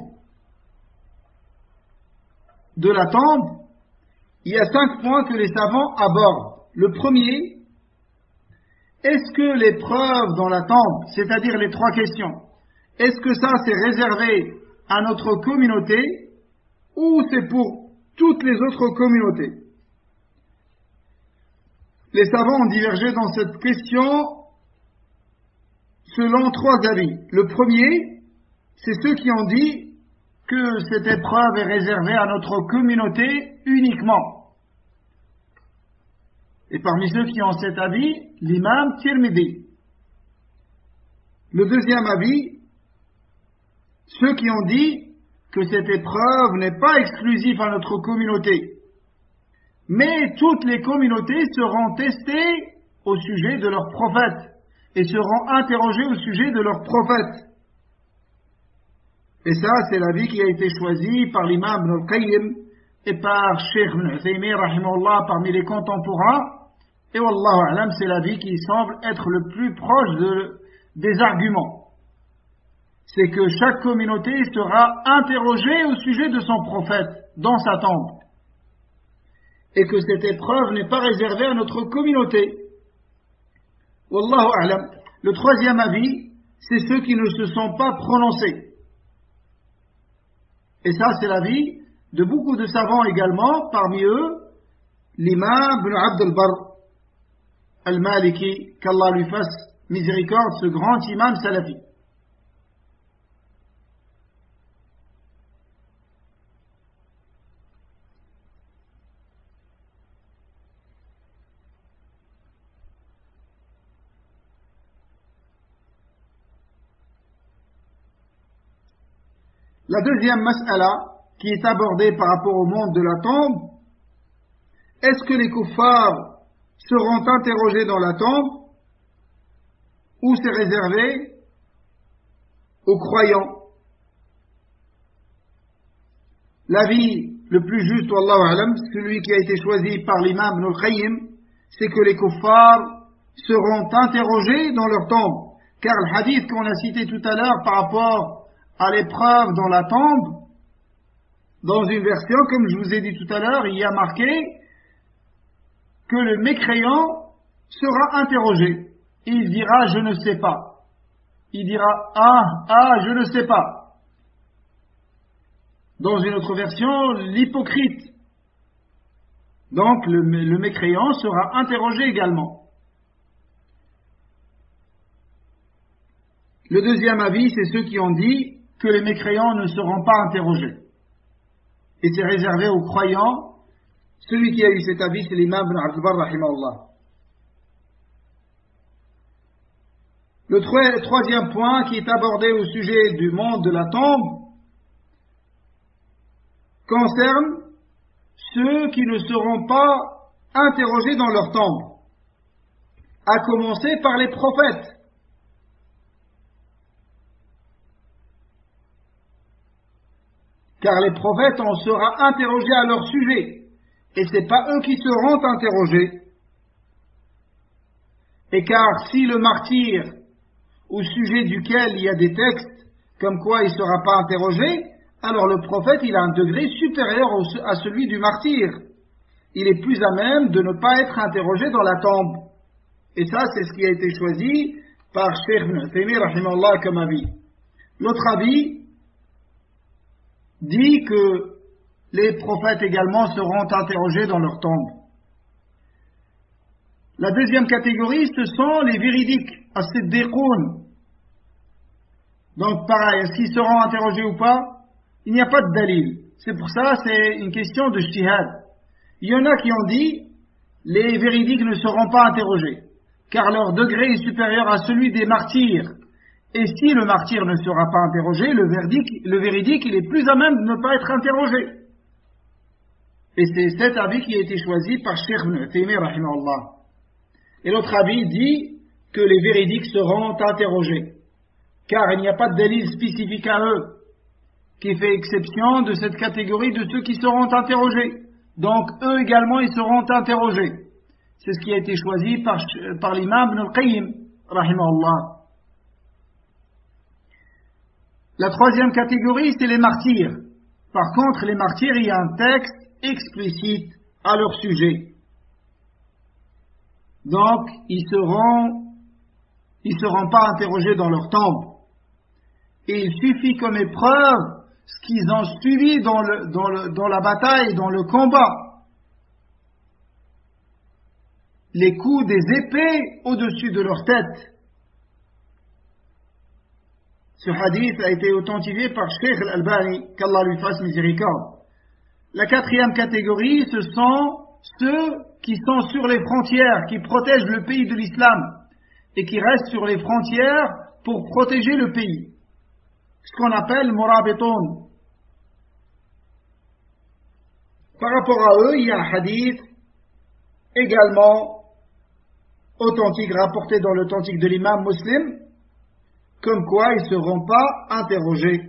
de la tombe, il y a cinq points que les savants abordent. Le premier, est-ce que les preuves dans la tombe, c'est-à-dire les trois questions, est-ce que ça c'est réservé à notre communauté ou c'est pour toutes les autres communautés. Les savants ont divergé dans cette question selon trois avis. Le premier, c'est ceux qui ont dit que cette épreuve est réservée à notre communauté uniquement. Et parmi ceux qui ont cet avis, l'imam Tirmidhi. Le deuxième avis, ceux qui ont dit que cette épreuve n'est pas exclusive à notre communauté, mais toutes les communautés seront testées au sujet de leur prophète et seront interrogées au sujet de leur prophète. Et ça, c'est l'avis qui a été choisi par l'imam Ibn al-Qayyim et par Cheikh Ibn Uthaymin, rahimahullah, parmi les contemporains. Et wallahu a'lam, c'est l'avis qui semble être le plus proche de, des arguments. C'est que chaque communauté sera interrogée au sujet de son prophète dans sa tombe. Et que cette épreuve n'est pas réservée à notre communauté. Wallahu a'lam. Le troisième avis, c'est ceux qui ne se sont pas prononcés. Et ça, c'est l'avis de beaucoup de savants également, parmi eux, l'imam Ibn Abd al-Barr al-Maliki, qu'Allah lui fasse miséricorde, ce grand imam salafi. La deuxième mas'ala qui est abordée par rapport au monde de la tombe, est-ce que les kuffars seront interrogés dans la tombe ou c'est réservé aux croyants? L'avis le plus juste, wallahu a'lam, celui qui a été choisi par l'imam Ibn al-Qayyim, c'est que les kuffars seront interrogés dans leur tombe, car le hadith qu'on a cité tout à l'heure par rapport à l'épreuve dans la tombe, dans une version, comme je vous ai dit tout à l'heure, il y a marqué que le mécréant sera interrogé. Et il dira, je ne sais pas. Il dira, ah, ah, je ne sais pas. Dans une autre version, l'hypocrite. Donc, le, le mécréant sera interrogé également. Le deuxième avis, c'est ceux qui ont dit que les mécréants ne seront pas interrogés. Et c'est réservé aux croyants. Celui qui a eu cet avis, c'est l'imam Ibn Abd al-Barr, rahimahullah. Le troisième point qui est abordé au sujet du monde de la tombe concerne ceux qui ne seront pas interrogés dans leur tombe, à commencer par les prophètes. Car les prophètes, on sera interrogés à leur sujet, et ce n'est pas eux qui seront interrogés. Et car si le martyr, au sujet duquel il y a des textes, comme quoi il ne sera pas interrogé, alors le prophète, il a un degré supérieur à celui du martyr. Il est plus à même de ne pas être interrogé dans la tombe. Et ça, c'est ce qui a été choisi par Cheikh Ibn Uthaymin, rahimahullah, comme avis. L'autre avis dit que les prophètes également seront interrogés dans leur tombe. La deuxième catégorie, ce sont les véridiques, as-siddiqoun. Donc pareil, est-ce qu'ils seront interrogés ou pas? Il n'y a pas de dalil. C'est pour ça, c'est une question de ijtihad. Il y en a qui ont dit, les véridiques ne seront pas interrogés, car leur degré est supérieur à celui des martyrs. Et si le martyr ne sera pas interrogé, le véridique, le véridique, il est plus à même de ne pas être interrogé. Et c'est cet avis qui a été choisi par Cheikh Ibn Uthaymin, rahimahullah. Et l'autre avis dit que les véridiques seront interrogés, car il n'y a pas de délit spécifique à eux qui fait exception de cette catégorie de ceux qui seront interrogés. Donc eux également, ils seront interrogés. C'est ce qui a été choisi par, par l'imam Ibn al-Qayyim, rahimahullah. La troisième catégorie, c'est les martyrs. Par contre, les martyrs, il y a un texte explicite à leur sujet. Donc, ils seront, ils seront pas interrogés dans leur tombe. Et il suffit comme épreuve ce qu'ils ont subi dans, le, dans, le, dans la bataille, dans le combat. Les coups des épées au-dessus de leur tête. Ce hadith a été authentifié par Cheikh Al-Albani, qu'Allah lui fasse miséricorde. La quatrième catégorie, ce sont ceux qui sont sur les frontières, qui protègent le pays de l'islam et qui restent sur les frontières pour protéger le pays. Ce qu'on appelle murabitun. Par rapport à eux, il y a un hadith également authentique, rapporté dans l'authentique de l'imam Muslim, comme quoi ils ne seront pas interrogés.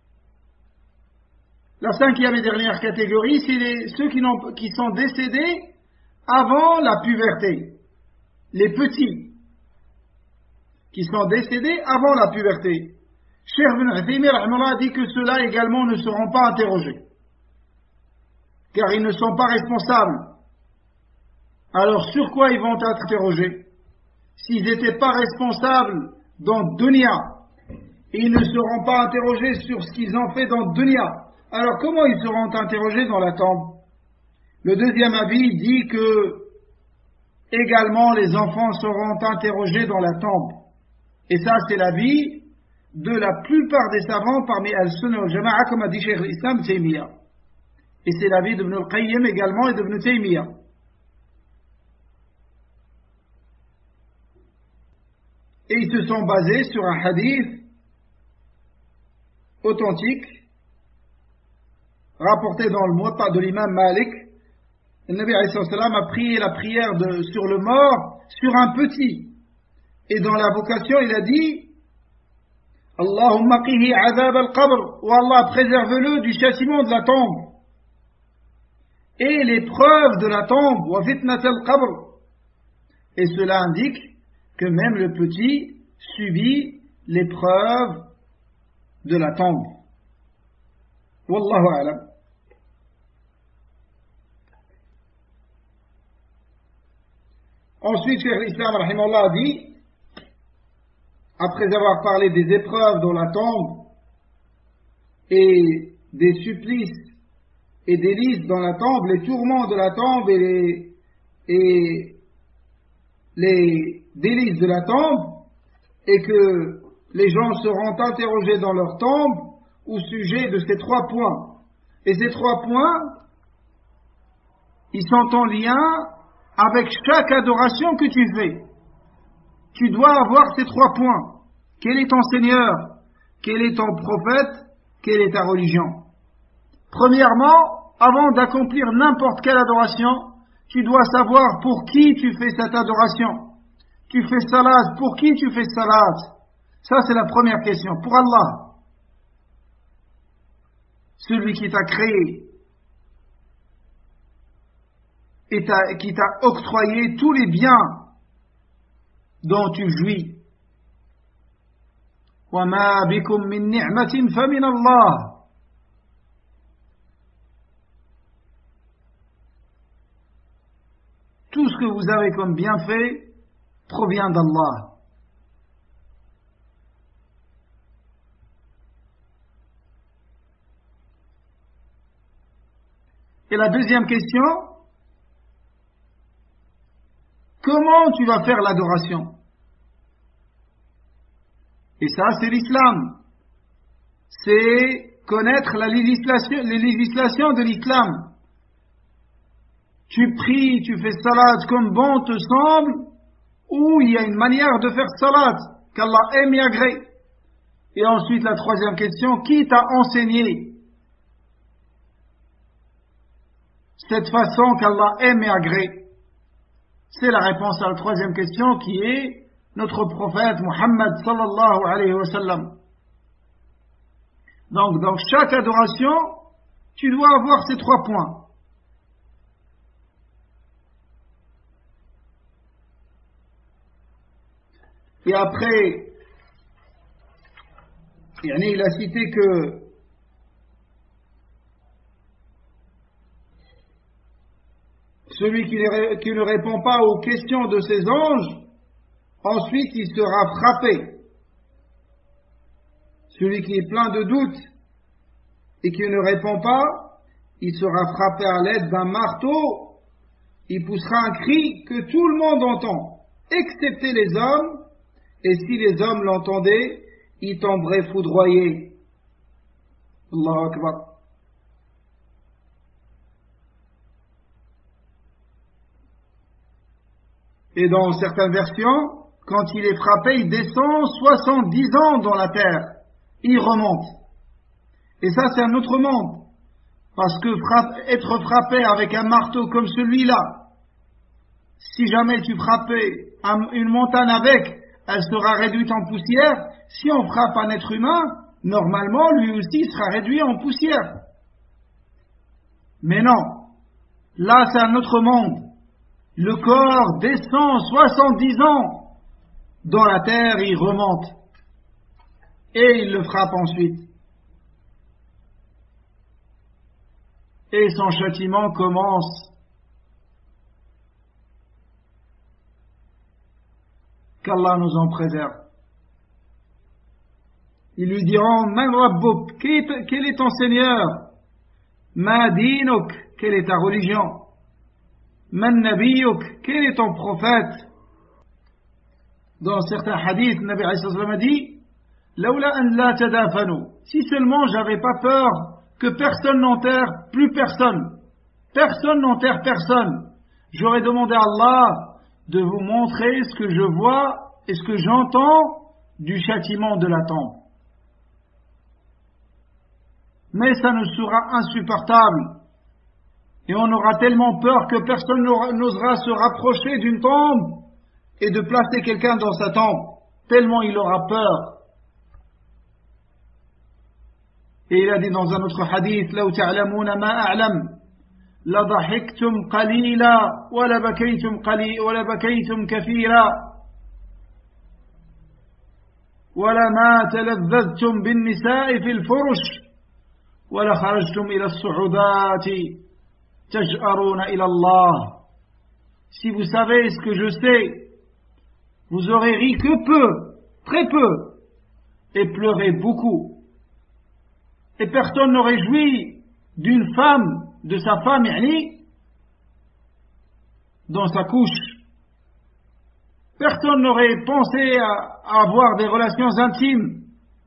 La cinquième et dernière catégorie, c'est les, ceux qui, qui sont décédés avant la puberté. Les petits, qui sont décédés avant la puberté. Cheikh Ibn Uthaymin a dit que ceux-là également ne seront pas interrogés, car ils ne sont pas responsables. Alors sur quoi ils vont être interrogés? S'ils n'étaient pas responsables dans Dunya, ils ne seront pas interrogés sur ce qu'ils ont fait dans Dunya. Alors comment ils seront interrogés dans la tombe? Le deuxième avis dit que également les enfants seront interrogés dans la tombe. Et ça c'est l'avis de la plupart des savants parmi Al-Sunnah wal-Jama'a, comme a dit Cheikh l'Islam Taymiyyah. Et c'est l'avis d'Ibn al-Qayyim également et d'Ibn Taymiyyah. Et ils se sont basés sur un hadith authentique rapporté dans le Muwatta de l'imam Malik. Le Nabi alayhi salam a prié la prière de, sur le mort sur un petit. Et dans la vocation, il a dit Allahumma qihi azab al-qabr, ou Allah préserve-le du châtiment de la tombe. Et l'épreuve de la tombe, wa fitnat al-qabr. Et cela indique que même le petit subit l'épreuve de la tombe. Wallahu a'lam. Ensuite, Cheikh l'Islam rahimahullah a dit, après avoir parlé des épreuves dans la tombe et des supplices et des délices dans la tombe, les tourments de la tombe et les, et les délices de la tombe, et que les gens seront interrogés dans leur tombe au sujet de ces trois points. Et ces trois points, ils sont en lien avec chaque adoration que tu fais. Tu dois avoir ces trois points. Quel est ton Seigneur? Quel est ton prophète? Quelle est ta religion? Premièrement, avant d'accomplir n'importe quelle adoration, tu dois savoir pour qui tu fais cette adoration. Tu fais salat, pour qui tu fais salat? Ça c'est la première question. Pour Allah, celui qui t'a créé et t'a, qui t'a octroyé tous les biens dont tu jouis. وَمَا بِكُم مِّن نِعْمَةٍ فَمِنَ اللَّهِ. Tout ce que vous avez comme bienfait provient d'Allah. Et la deuxième question, comment tu vas faire l'adoration? Et ça, c'est l'islam. C'est connaître la législation, les législations de l'islam. Tu pries, tu fais salat comme bon te semble, ou il y a une manière de faire salat qu'Allah aime et agrée. Et ensuite, la troisième question, qui t'a enseigné cette façon qu'Allah aime et agrée? C'est la réponse à la troisième question qui est notre prophète Muhammad sallallahu alayhi wa sallam. Donc, dans chaque adoration, tu dois avoir ces trois points. Et après, il a cité que celui qui ne répond pas aux questions de ses anges, ensuite il sera frappé. Celui qui est plein de doutes et qui ne répond pas, il sera frappé à l'aide d'un marteau, il poussera un cri que tout le monde entend, excepté les hommes, et si les hommes l'entendaient, ils tomberaient foudroyés. Allahu Akbar. Et dans certaines versions, quand il est frappé, il descend soixante-dix ans dans la terre. Il remonte. Et ça, c'est un autre monde. Parce que frappe, être frappé avec un marteau comme celui-là, si jamais tu frappais une montagne avec, elle sera réduite en poussière. Si on frappe un être humain, normalement, lui aussi sera réduit en poussière. Mais non. Là, c'est un autre monde. Le corps descend soixante-dix ans dans la terre, il remonte. Et il le frappe ensuite. Et son châtiment commence. Qu'Allah nous en préserve. Ils lui diront, Man Rabbuk, quel est ton Seigneur? Ma dinuk, quelle est ta religion? Man Nabiyuk, quel est ton prophète? Dans certains hadiths, Nabi alayhi sallam a dit, Laoula an la tadafanu, si seulement j'avais pas peur que personne n'enterre plus personne, personne n'enterre personne, j'aurais demandé à Allah de vous montrer ce que je vois et ce que j'entends du châtiment de la tombe. Mais ça nous sera insupportable. Et on aura tellement peur que personne n'osera se rapprocher d'une tombe et de placer quelqu'un dans sa tombe. Tellement il aura peur. Et il a dit dans un autre hadith, لو تعلمون ما أعلم لضحكتم قليلا ولبكيتم قليلا ولبكيتم كثيرا ولما تلذذتم بالنساء في الفرش ولخرجتم إلى الصعودات تجأرون إلى الله. Si vous savez ce que je sais, vous aurez ri que peu, très peu, et pleuré beaucoup. Et personne n'aurait joui d'une femme, de sa femme, yani, dans sa couche. Personne n'aurait pensé à, à avoir des relations intimes.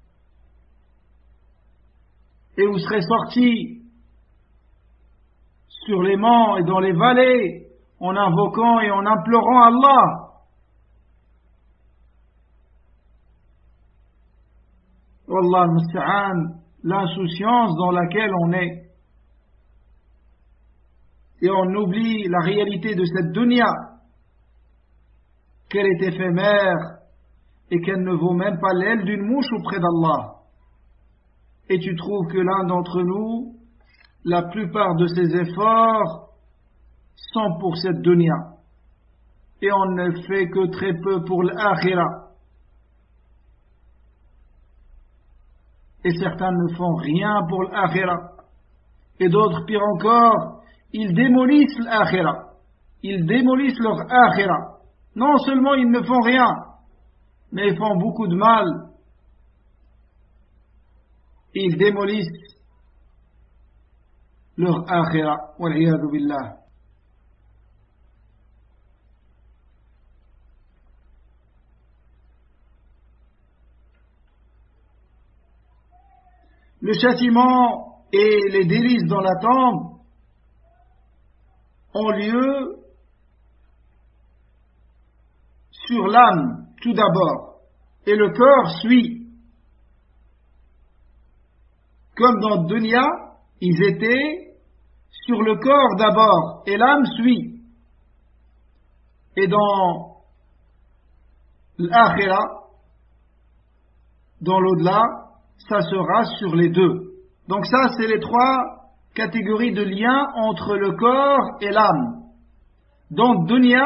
Et vous serez sortis sur les monts et dans les vallées en invoquant et en implorant Allah. Wallah al-musta'an, l'insouciance dans laquelle on est. Et on oublie la réalité de cette dunya, qu'elle est éphémère et qu'elle ne vaut même pas l'aile d'une mouche auprès d'Allah. Et tu trouves que l'un d'entre nous, la plupart de ses efforts sont pour cette dunya. Et on ne fait que très peu pour l'akhira. Et certains ne font rien pour l'akhira. Et d'autres, pire encore, ils démolissent l'akhira. Ils démolissent leur akhira. Non seulement ils ne font rien, mais ils font beaucoup de mal. Ils démolissent leur akhira. Wal-iyadhu billah. Le châtiment et les délices dans la tombe ont lieu sur l'âme tout d'abord, et le corps suit. Comme dans Dunya, ils étaient sur le corps d'abord, et l'âme suit. Et dans l'Akhira, dans l'au-delà, ça sera sur les deux. Donc ça, c'est les trois catégories de liens entre le corps et l'âme. Dans Dunya,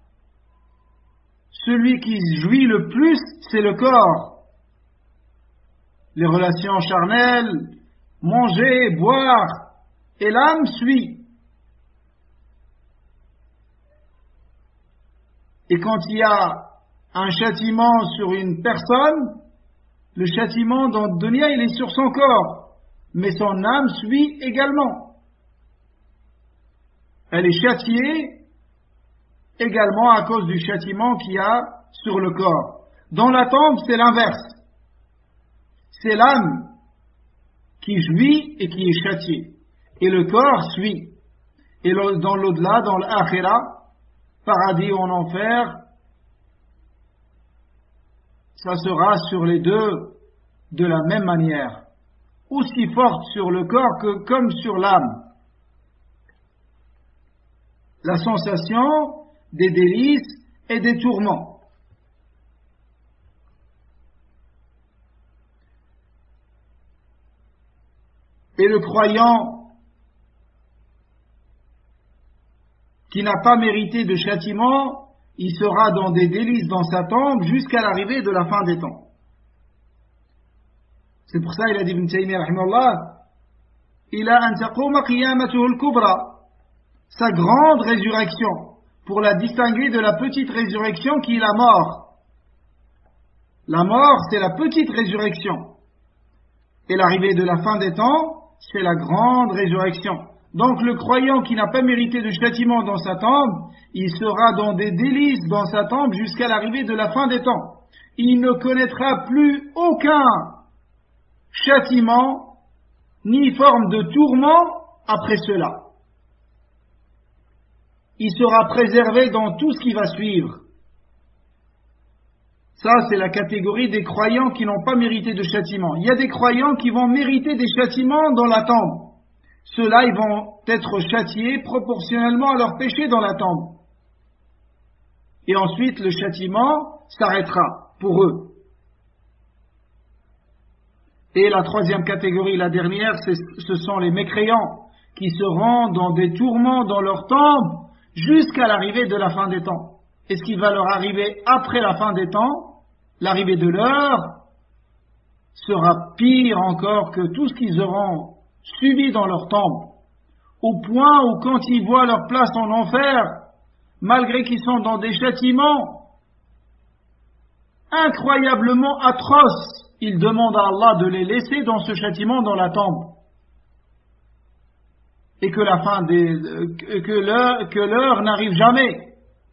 celui qui jouit le plus, c'est le corps. Les relations charnelles, manger, boire, et l'âme suit. Et quand il y a un châtiment sur une personne, le châtiment dans le dunya, il est sur son corps. mais son âme suit également. Elle est châtiée également à cause du châtiment qu'il y a sur le corps. Dans la tombe, c'est l'inverse. C'est l'âme qui jouit et qui est châtiée. Et le corps suit. Et dans l'au-delà, dans l'akhira, paradis ou en enfer, ça sera sur les deux de la même manière, aussi forte sur le corps que comme sur l'âme. La sensation des délices et des tourments. Et le croyant qui n'a pas mérité de châtiment, il sera dans des délices dans sa tombe jusqu'à l'arrivée de la fin des temps. C'est pour ça il a dit Ibn Taymiyyah rahimahullah, ila an taquma qiyamatuhu al-kubra, sa grande résurrection, pour la distinguer de la petite résurrection qui est la mort. La mort, c'est la petite résurrection. Et l'arrivée de la fin des temps, c'est la grande résurrection. Donc le croyant qui n'a pas mérité de châtiment dans sa tombe, il sera dans des délices dans sa tombe jusqu'à l'arrivée de la fin des temps. Il ne connaîtra plus aucun châtiment, ni forme de tourment après cela. Il sera préservé dans tout ce qui va suivre. Ça, c'est la catégorie des croyants qui n'ont pas mérité de châtiment. Il y a des croyants qui vont mériter des châtiments dans la tombe. Ceux-là, ils vont être châtiés proportionnellement à leur péché dans la tombe. Et ensuite, le châtiment s'arrêtera pour eux. Et la troisième catégorie, la dernière, ce sont les mécréants qui seront dans des tourments dans leur tombe jusqu'à l'arrivée de la fin des temps. Et ce qui va leur arriver après la fin des temps, l'arrivée de l'heure, sera pire encore que tout ce qu'ils auront subi dans leur tombe. Au point où quand ils voient leur place en enfer, malgré qu'ils sont dans des châtiments incroyablement atroces, ils demandent à Allah de les laisser dans ce châtiment dans la tombe. Et que la fin des, que l'heure, que l'heure n'arrive jamais.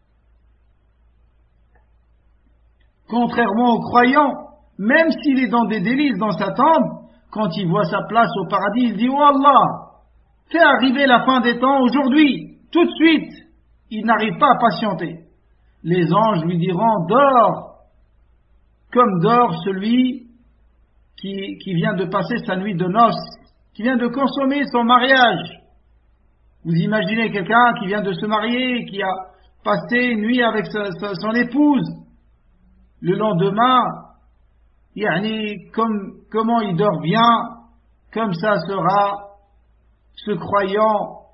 Contrairement au croyant, même s'il est dans des délices dans sa tombe, quand il voit sa place au paradis, il dit « Oh Allah, fais arriver la fin des temps aujourd'hui, tout de suite !» Il n'arrive pas à patienter. Les anges lui diront « Dors, comme dort celui qui, qui vient de passer sa nuit de noces, qui vient de consommer son mariage. » Vous imaginez quelqu'un qui vient de se marier, qui a passé une nuit avec sa, sa, son épouse. Le lendemain, yani, comme, comment il dort bien, comme ça sera ce croyant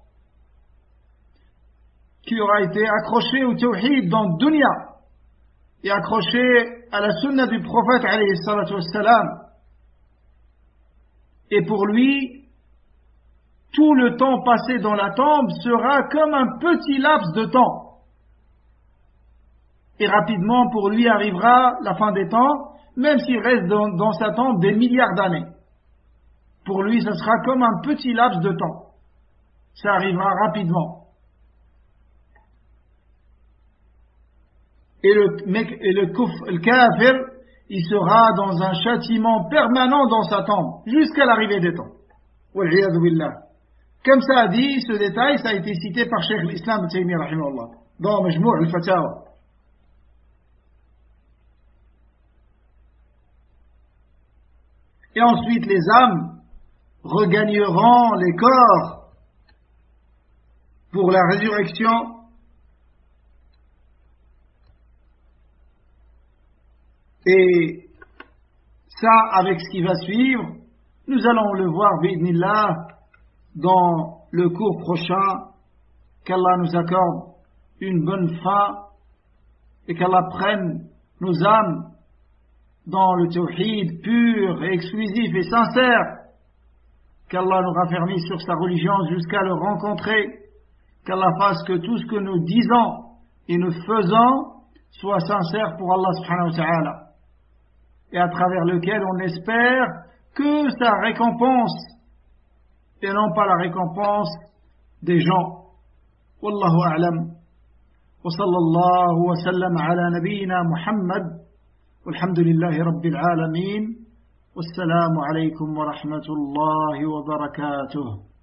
qui aura été accroché au tawhid dans le dunya et accroché à la sunna du prophète alayhi salatu wassalam. Et pour lui, tout le temps passé dans la tombe sera comme un petit laps de temps. Et rapidement, pour lui arrivera la fin des temps, même s'il reste dans, dans sa tombe des milliards d'années. Pour lui, ce sera comme un petit laps de temps. Ça arrivera rapidement. Et le, et le, kuf, le kafir, il sera dans un châtiment permanent dans sa tombe, jusqu'à l'arrivée des temps. Wal'iyadhu billah. Comme ça a dit, ce détail, ça a été cité par Cheikh l'Islam Ibn Taymiyyah rahimahullah, dans Majmou' al-Fatawa. Et ensuite, les âmes regagneront les corps pour la résurrection. Et ça, avec ce qui va suivre, nous allons le voir, bi'idhnillah, dans le cours prochain. Qu'Allah nous accorde une bonne fin et qu'Allah prenne nos âmes dans le tawhid pur et exclusif et sincère, qu'Allah nous raffermisse sur sa religion jusqu'à le rencontrer, qu'Allah fasse que tout ce que nous disons et nous faisons soit sincère pour Allah subhanahu wa ta'ala, et à travers lequel on espère que sa récompense et non pas la récompense des gens. Wallahu a'lam. Wa sallallahu wa sallam ala nabiyyina Muhammad. Walhamdulillahi rabbil alamin. Wassalamu alaykum wa rahmatullahi wa barakatuh.